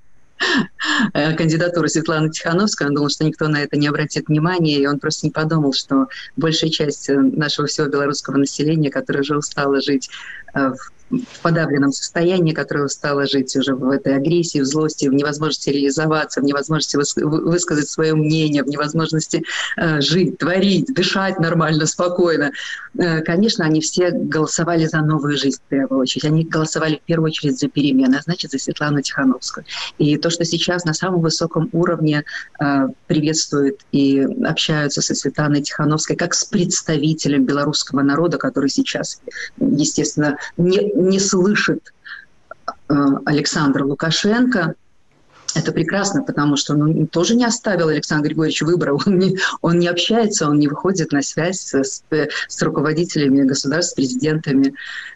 кандидатуру Светланы Тихановской. Он думал, что никто на это не обратит внимания, и он просто не подумал, что большая часть нашего всего белорусского населения, которое уже устало жить в подавленном состоянии, которое устало жить уже в этой агрессии, в злости, в невозможности реализоваться, в невозможности высказать свое мнение, в невозможности жить, творить, дышать нормально, спокойно. Конечно, они все голосовали за новую жизнь в первую очередь. Они голосовали в первую очередь за перемены, а значит, за Светлану Тихановскую. И то, что сейчас на самом высоком уровне приветствуют и общаются со Светланой Тихановской как с представителем белорусского народа, который сейчас, естественно, не слышит Александра Лукашенко. Это прекрасно, потому что он тоже не оставил Александру Григорьевичу выбора. Он не общается, он не выходит на связь с руководителями государств, президентами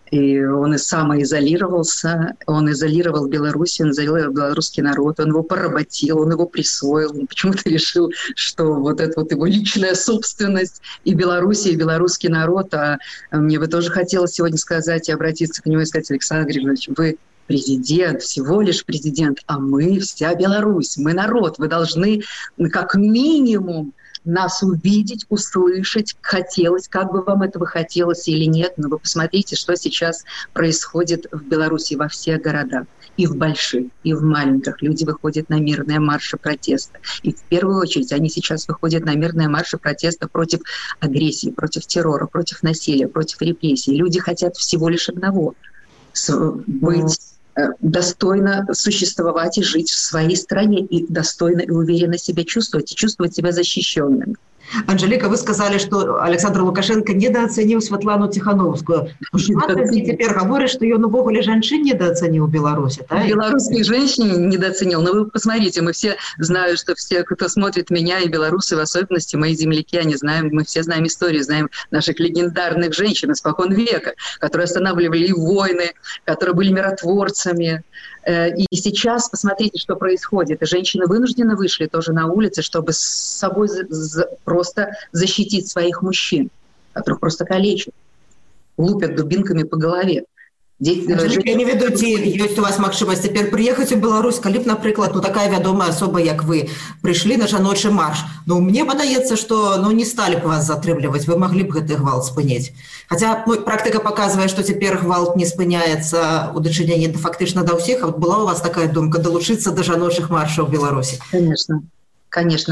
И он и самоизолировался, он изолировал Беларусь, он изолировал белорусский народ, он его поработил, он его присвоил. Он почему-то решил, что вот это вот его личная собственность и Беларусь, и белорусский народ. А мне бы тоже хотелось сегодня сказать и обратиться к нему и сказать: Александр Григорьевич, вы президент, всего лишь президент, а мы вся Беларусь, мы народ. Вы должны как минимум нас увидеть, услышать, хотелось, как бы вам этого хотелось или нет, но вы посмотрите, что сейчас происходит в Беларуси во всех городах, и в больших, и в маленьких. Люди выходят на мирные марши протеста. И в первую очередь они сейчас выходят на мирные марши протеста против агрессии, против террора, против насилия, против репрессий. Люди хотят всего лишь одного — быть достойно существовать и жить в своей стране, и достойно и уверенно себя чувствовать, и чувствовать себя защищенным. Анжелика, вы сказали, что Александр Лукашенко недооценил Светлану Тихановскую. Шмат теперь говорят, что ее увогуле женщин недооценил в Беларуси. Да? Белорусские женщины недооценил. Но вы посмотрите, мы все знают, что все, кто смотрит меня, и белорусы в особенности, мои земляки, они знаем, мы все знаем историю, знаем наших легендарных женщин испокон века, которые останавливали войны, которые были миротворцами. И сейчас посмотрите, что происходит. И женщины вынуждены вышли тоже на улицы, чтобы с собой просто защитить своих мужчин, которых просто калечат, лупят дубинками по голове. Анжелика, я не веду, есть у вас магчымасць цяпер прыехаць у Беларусь, калі б, напрыклад, такая вядомая асоба, як вы, прыйшлі на жаночы марш. Мне падаецца, што не сталі б вас затрымліваць, вы маглі б гэты гвалт спыніць. Хаця практыка паказвае, што цяпер гвалт не спыняецца у дачыненні фактычна да ўсіх. А была у вас такая думка долучыцца да жаночых маршаў в Беларуси? Конечно.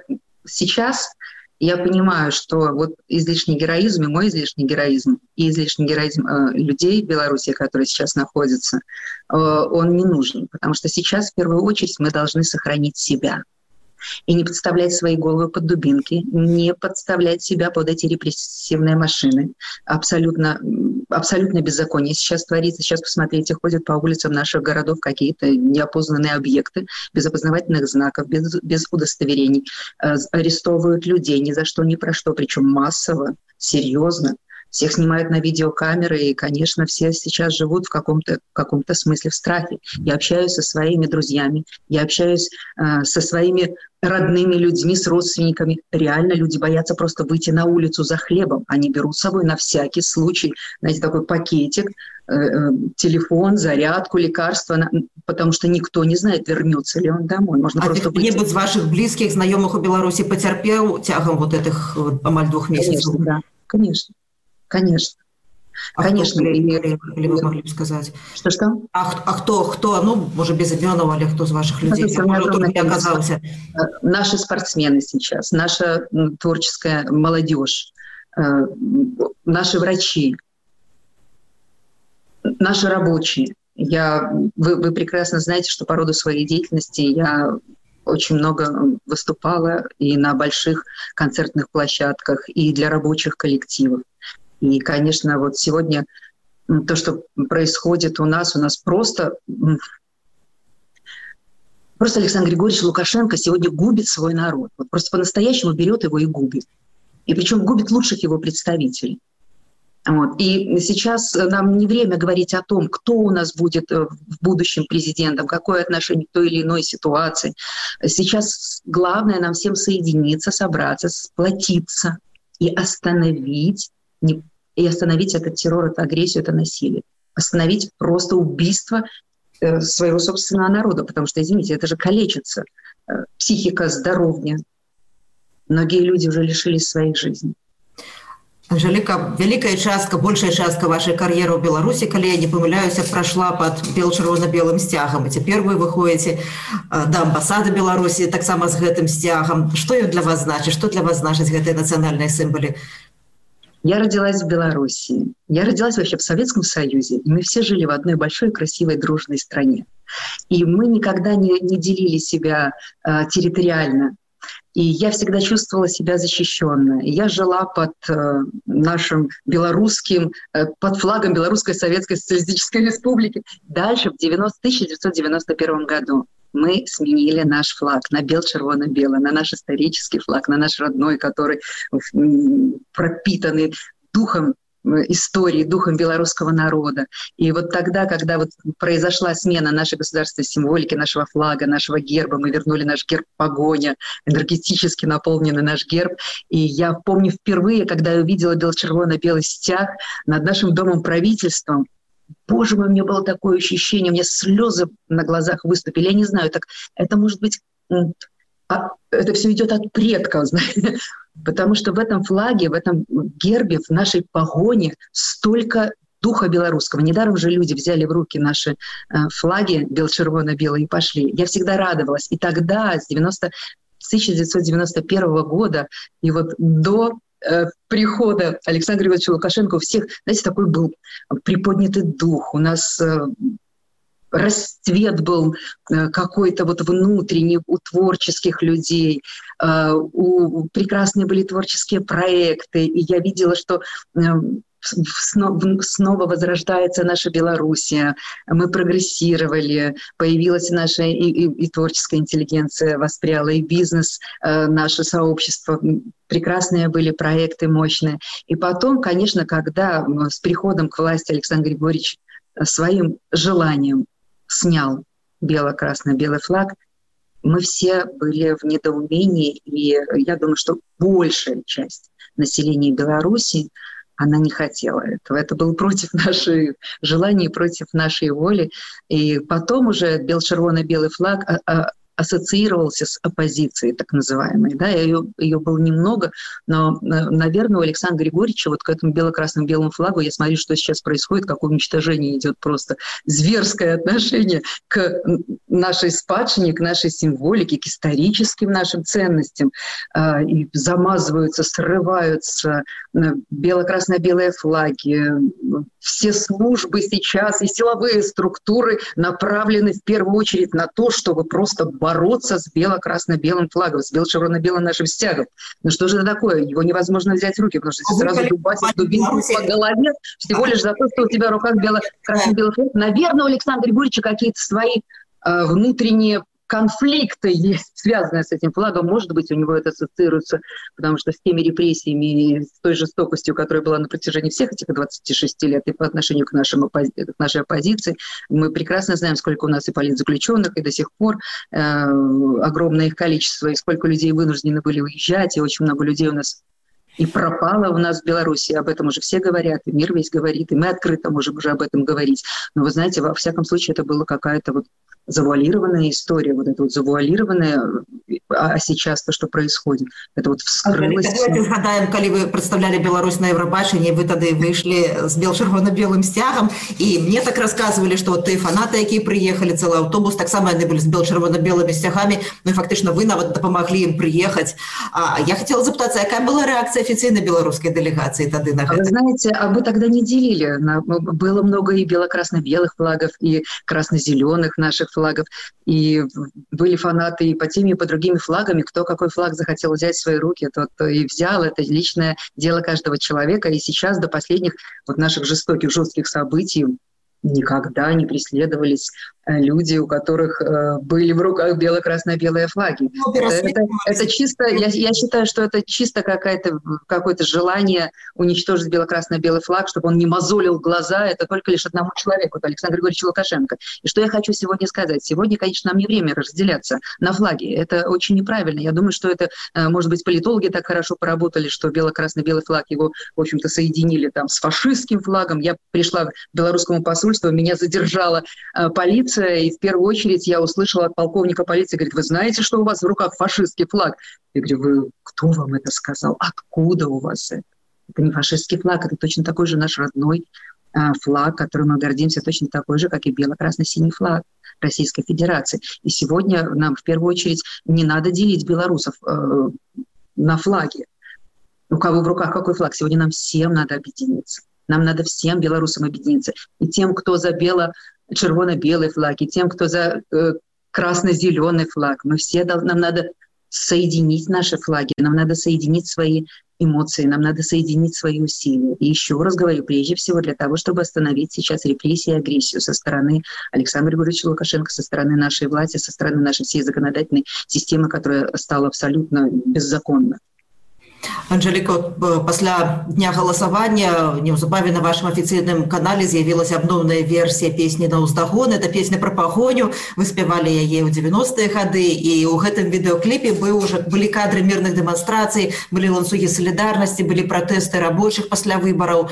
Я понимаю, что вот излишний героизм, и мой излишний героизм, и излишний героизм людей в Беларуси, которые сейчас находятся, он не нужен. Потому что сейчас, в первую очередь, мы должны сохранить себя. И не подставлять свои головы под дубинки, не подставлять себя под эти репрессивные машины. Абсолютно беззаконие сейчас творится. Сейчас, посмотрите, ходят по улицам наших городов какие-то неопознанные объекты, без опознавательных знаков, без удостоверений. Арестовывают людей ни за что, ни про что, причем массово, серьезно. Всех снимают на видеокамеры, и, конечно, все сейчас живут в каком-то смысле в страхе. Я общаюсь со своими друзьями, я общаюсь со своими родными людьми, с родственниками. Реально люди боятся просто выйти на улицу за хлебом. Они берут с собой на всякий случай, знаете, такой пакетик, телефон, зарядку, лекарства, потому что никто не знает, вернется ли он домой. Можно просто кто-нибудь из ваших близких, знакомых у Беларуси потерпел тягом вот этих амаль 2 месяцев? Да, конечно. Конечно. Или вы могли бы сказать? Что? Кто, может, без имен, или кто из ваших людей? Наши спортсмены сейчас, наша творческая молодежь, наши врачи, наши рабочие. Вы прекрасно знаете, что по роду своей деятельности я очень много выступала и на больших концертных площадках, и для рабочих коллективов. И, конечно, вот сегодня то, что происходит у нас просто Александр Григорьевич Лукашенко сегодня губит свой народ. Вот просто по-настоящему берет его и губит. И причем губит лучших его представителей. Вот. И сейчас нам не время говорить о том, кто у нас будет в будущем президентом, какое отношение к той или иной ситуации. Сейчас главное нам всем соединиться, собраться, сплотиться и остановить этот террор, эту агрессию, это насилие. Остановить просто убийство своего собственного народа, потому что, извините, это же калечится. Психика, здоровье. Многие люди уже лишились своих жизней. Анжелика, большая частка вашей карьеры в Беларуси, калі я не помыляюсь, прошла под чырвона-белым сцягам. И теперь вы выходите до амбассады Беларуси так само с гэтым сцягам. Что для вас значит? Что для вас значит гэтые национальные символы? Я родилась в Беларуси. Я родилась вообще в Советском Союзе. И мы все жили в одной большой, красивой, дружной стране. И мы никогда не делили себя территориально. И я всегда чувствовала себя защищенной. Я жила под нашим под флагом Белорусской Советской Социалистической Республики. Дальше, в 1991 году, мы сменили наш флаг на бел-червоно-белый, на наш исторический флаг, на наш родной, который пропитанный духом историей, духом белорусского народа. И вот тогда, когда вот произошла смена нашей государственной символики, нашего флага, нашего герба, мы вернули наш герб погоня, энергетически наполненный наш герб. И я помню впервые, когда я увидела бело-червоно-белый стяг над нашим домом правительством, боже мой, у меня было такое ощущение, у меня слезы на глазах выступили. Я не знаю, так это может быть... Это все идет от предков, знаете, потому что в этом флаге, в этом гербе, в нашей погоне столько духа белорусского. Недаром же люди взяли в руки наши флаги бело-червоно-белые и пошли. Я всегда радовалась. И тогда, с 1991 года, и вот до прихода Александра Григорьевича Лукашенко у всех, знаете, такой был приподнятый дух. У нас... расцвет был какой-то вот внутренний у творческих людей, прекрасные были творческие проекты, и я видела, что снова возрождается наша Белоруссия, мы прогрессировали, появилась наша и творческая интеллигенция, воспряла и бизнес, наше сообщество, прекрасные были проекты, мощные. И потом, конечно, когда с приходом к власти Александр Григорьевич своим желанием снял бело-красно-белый флаг, мы все были в недоумении, и я думаю, что большая часть населения Беларуси, она не хотела этого. Это было против наших желаний, против нашей воли. И потом уже бело-червоно-белый флаг ассоциировался с оппозицией, так называемой. Да, ее было немного, но, наверное, у Александра Григорьевича вот к этому бело-красно-белому флагу, я смотрю, что сейчас происходит, какое уничтожение идет, просто зверское отношение к нашей спадщине, к нашей символике, к историческим нашим ценностям. И замазываются, срываются бело-красно-белые флаги. Все службы сейчас и силовые структуры направлены в первую очередь на то, чтобы просто бороться с бело-красно-белым флагом, с бело-червоно-белым нашим стягом. Ну что же это такое? Его невозможно взять в руки, потому что сразу дубасить дубинку по голове всего лишь за то, что у тебя в руках бело-красно-белый флаг. Наверное, у Александра Григорьевича какие-то свои внутренние конфликты есть, связанные с этим флагом. Может быть, у него это ассоциируется, потому что с теми репрессиями и с той жестокостью, которая была на протяжении всех этих 26 лет и по отношению к нашей оппозиции, мы прекрасно знаем, сколько у нас и политзаключенных, и до сих пор огромное их количество, и сколько людей вынуждены были уезжать, и очень много людей у нас и пропало у нас в Беларуси. Об этом уже все говорят, и мир весь говорит, и мы открыто можем уже об этом говорить. Но вы знаете, во всяком случае, это была какая-то вот завуалированная история, вот это вот завуалированная, а сейчас то, что происходит, это вот вскрылось. Давайте згадаем, когда вы представляли Беларусь на Евробачении, вы тогда вышли с бело-червоно-белым стягом, и мне так рассказывали, что вот фанаты, которые приехали, целый автобус, так само они были с бело-червоно-белыми стягами, ну и фактично вы нават помогли им приехать. Я хотела запытаться, какая была реакция официальной белорусской делегации тогда на это? Вы знаете, мы тогда не делили. Было много и бело-красно-белых флагов, и красно-зеленых наших флагов, и были фанаты и по тем, и по другим флагами. Кто какой флаг захотел взять в свои руки, тот и взял. Это личное дело каждого человека. И сейчас до последних вот наших жестоких, жестких событий никогда не преследовались люди, у которых были в руках бело-красно-белые флаги. Это чисто, я считаю, что это чисто какое-то желание уничтожить бело-красно-белый флаг, чтобы он не мозолил глаза, это только лишь одному человеку, это Александру Григорьевичу Лукашенко. И что я хочу сегодня сказать? Сегодня, конечно, нам не время разделяться на флаги. Это очень неправильно. Я думаю, что это, может быть, политологи так хорошо поработали, что бело-красно-белый флаг, его, в общем-то, соединили там с фашистским флагом. Я пришла к белорусскому посольству, меня задержала полиция, и в первую очередь я услышала от полковника полиции, говорит, вы знаете, что у вас в руках фашистский флаг? Я говорю, кто вам это сказал? Откуда у вас это? Это не фашистский флаг, это точно такой же наш родной флаг, которым мы гордимся, точно такой же, как и бело-красно-синий флаг Российской Федерации. И сегодня нам в первую очередь не надо делить белорусов на флаги. У кого в руках какой флаг? Сегодня нам всем надо объединиться. Нам надо всем белорусам объединиться. И тем, кто за бело-червоно-белый флаг, и тем, кто за красно-зеленый флаг. Нам надо соединить наши флаги, нам надо соединить свои эмоции, нам надо соединить свои усилия. И еще раз говорю, прежде всего для того, чтобы остановить сейчас репрессии и агрессию со стороны Александра Григорьевича Лукашенко, со стороны нашей власти, со стороны нашей всей законодательной системы, которая стала абсолютно беззаконна. Анжеліка, пасля дня галасавання неўзабаве на вашым афіцыйным канале з'явілася абноўная версія песні «Наўздагон». Это песня пра пагоню. Вы спявалі яе ў 90-е гады, і ў гэтым відэакліпе былі кадры мірных дэманстрацый, былі ланцугі салідарнасці, былі пратэсты рабочых пасля выбараў.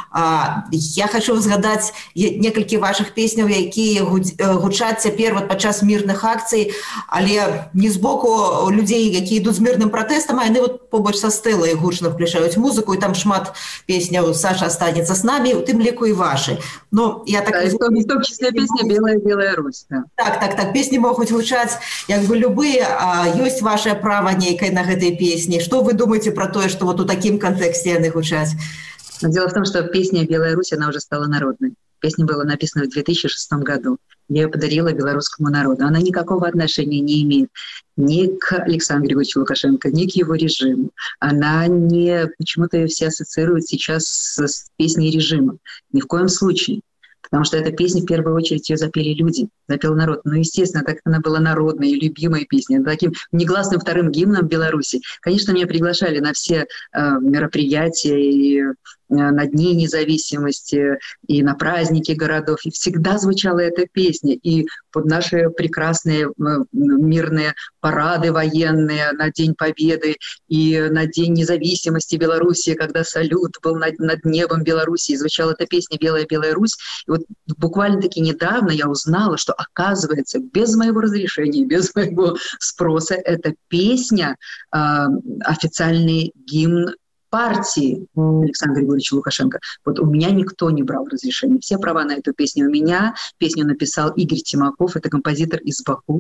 Я хочу згадаць некалькі вашых песняў, якія гучаць цяпер падчас мірных акцый, але не з боку людзей, якія ідуць з мірным пратэстам, а яны побач са стэлай гучна включаюць музыку, і там шмат песняў «Саша останется с нами», у тым ліку і вашы. Но я так в том числе песня «Белая Русь». Да. Так, песні могуць гучаць як бы любыя, а ёсць ваше права нейкае на гэтай песні. Што вы думаеце пра тое, што у такім кантэксце яны гучаць? Дело в том, что песня «Белая Русь», она уже стала народной. Песня была написана в 2006 году. Я ее подарила белорусскому народу. Она никакого отношения не имеет ни к Александру Григорьевичу Лукашенко, ни к его режиму. Она не... Почему-то ее все ассоциируют сейчас с песней режима. Ни в коем случае. Потому что эта песня, в первую очередь, ее запели люди, запел народ. Ну, естественно, так она была народной и любимой песней, таким негласным вторым гимном Беларуси. Конечно, меня приглашали на все мероприятия и на Дни независимости, и на праздники городов. И всегда звучала эта песня. И под наши прекрасные мирные парады военные на День Победы и на День независимости Беларуси, когда салют был над небом Беларуси, и звучала эта песня «Белая Русь». И вот буквально-таки недавно я узнала, что, оказывается, без моего разрешения, без моего спроса, эта песня официальный гимн партии Александра Григорьевича Лукашенко. Вот у меня никто не брал разрешения. Все права на эту песню у меня. Песню написал Игорь Тимаков, это композитор из Баку.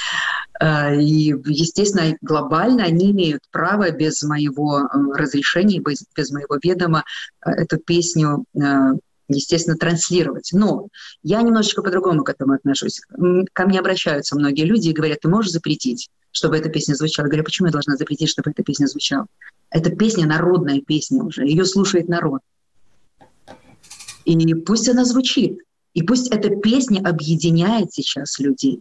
И, естественно, глобально они имеют право без моего разрешения, без моего ведома эту песню, естественно, транслировать. Но я немножечко по-другому к этому отношусь. Ко мне обращаются многие люди и говорят: ты можешь запретить, чтобы эта песня звучала? Я говорю: почему я должна запретить, чтобы эта песня звучала? Эта песня народная песня уже, ее слушает народ. И пусть она звучит, и пусть эта песня объединяет сейчас людей.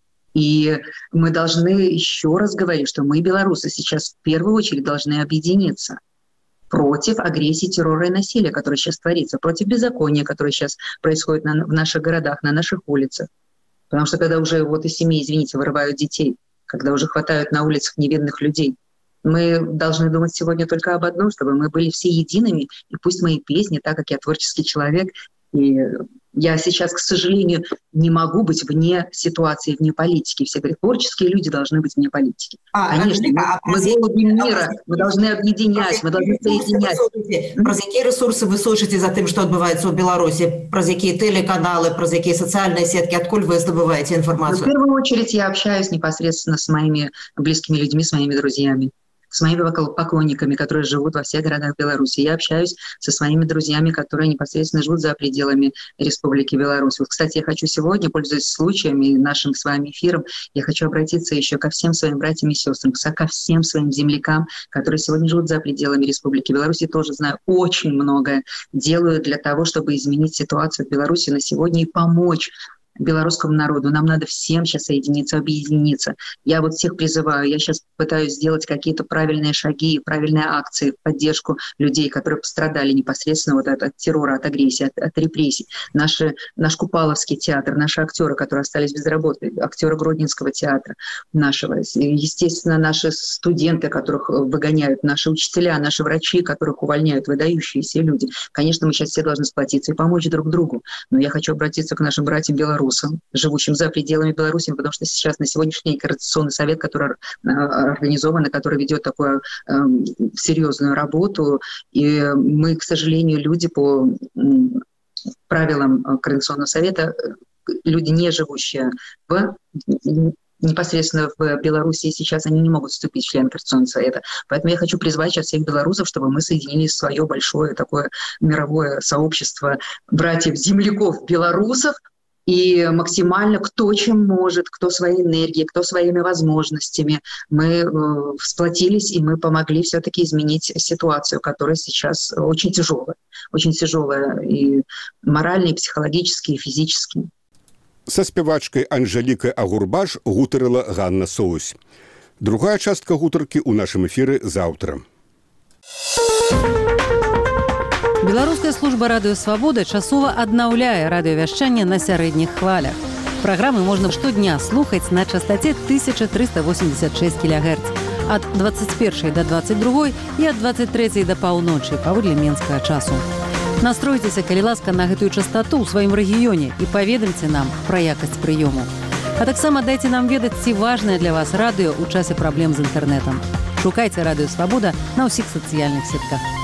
И мы должны еще раз говорить, что мы, белорусы, сейчас в первую очередь должны объединиться против агрессии, террора и насилия, которое сейчас творится, против беззакония, которое сейчас происходит в наших городах, на наших улицах. Потому что когда уже из семей, извините, вырывают детей, когда уже хватают на улицах невинных людей, мы должны думать сегодня только об одном, чтобы мы были все едиными, и пусть мои песни, так как я творческий человек, и я сейчас, к сожалению, не могу быть вне ситуации, вне политики. Все говорят, творческие люди должны быть вне политики. Конечно, мы голуби мира, мы должны объединять, мы должны соединять. Про какие ресурсы вы слышите за тем, что отбывается в Беларуси? Про какие телеканалы, про какие социальные сетки? Откуда вы добываете информацию? В первую очередь я общаюсь непосредственно с моими близкими людьми, с моими друзьями, с моими поклонниками, которые живут во всех городах Беларуси. Я общаюсь со своими друзьями, которые непосредственно живут за пределами Республики Беларусь. Вот, кстати, я хочу сегодня, пользуясь случаем и нашим с вами эфиром, я хочу обратиться еще ко всем своим братьям и сестрам, ко всем своим землякам, которые сегодня живут за пределами Республики Беларусь. Я тоже знаю, очень многое делаю для того, чтобы изменить ситуацию в Беларуси на сегодня и помочь белорусскому народу. Нам надо всем сейчас соединиться, объединиться. Я всех призываю, я сейчас пытаюсь сделать какие-то правильные шаги, правильные акции в поддержку людей, которые пострадали непосредственно от террора, от агрессии, от репрессий. Наш Купаловский театр, наши актеры, которые остались без работы, актеры Гродненского театра нашего, естественно, наши студенты, которых выгоняют, наши учителя, наши врачи, которых увольняют, выдающиеся люди. Конечно, мы сейчас все должны сплотиться и помочь друг другу. Но я хочу обратиться к нашим братьям белорусам, живущим за пределами Беларуси, потому что сейчас на сегодняшний день Координационный совет, который организован, который ведет такую серьезную работу, и мы, к сожалению, люди по правилам Координационного совета, люди, не живущие непосредственно в Беларуси сейчас, они не могут вступить в член Координационного совета. Поэтому я хочу призвать сейчас всех белорусов, чтобы мы соединились в свое большое такое мировое сообщество братьев-земляков белорусов, и максимально кто чем может, кто своей энергией, кто своими возможностями. Мы сплотились, и мы помогли все-таки изменить ситуацию, которая сейчас очень тяжелая и морально, и психологически, и физически. Со спевачкой Анжелікай Агурбаш гутарыла Ганна Соусь. Другая частка гутаркі ў нашым эфіры заўтра. Беларуская служба радыёвабода часова аднаўляе радыёвяшчанне на сярэдніх хвалях. Праграмы можна штодня слухаць на частоце 1386 кГц ад 21 до 22 і ад 23 до паўночы паводле менскага часу. Настройцеся, калі ласка, на гэтую частоту ў сваім рэгіёне і паведамце нам пра якасць прыёму. А таксама дайце нам ведаць, ці важнае для вас радыё ў часе праблем з інтэрнэтам. Шукайце радыёвабода на ўсіх сацыяльных сетках.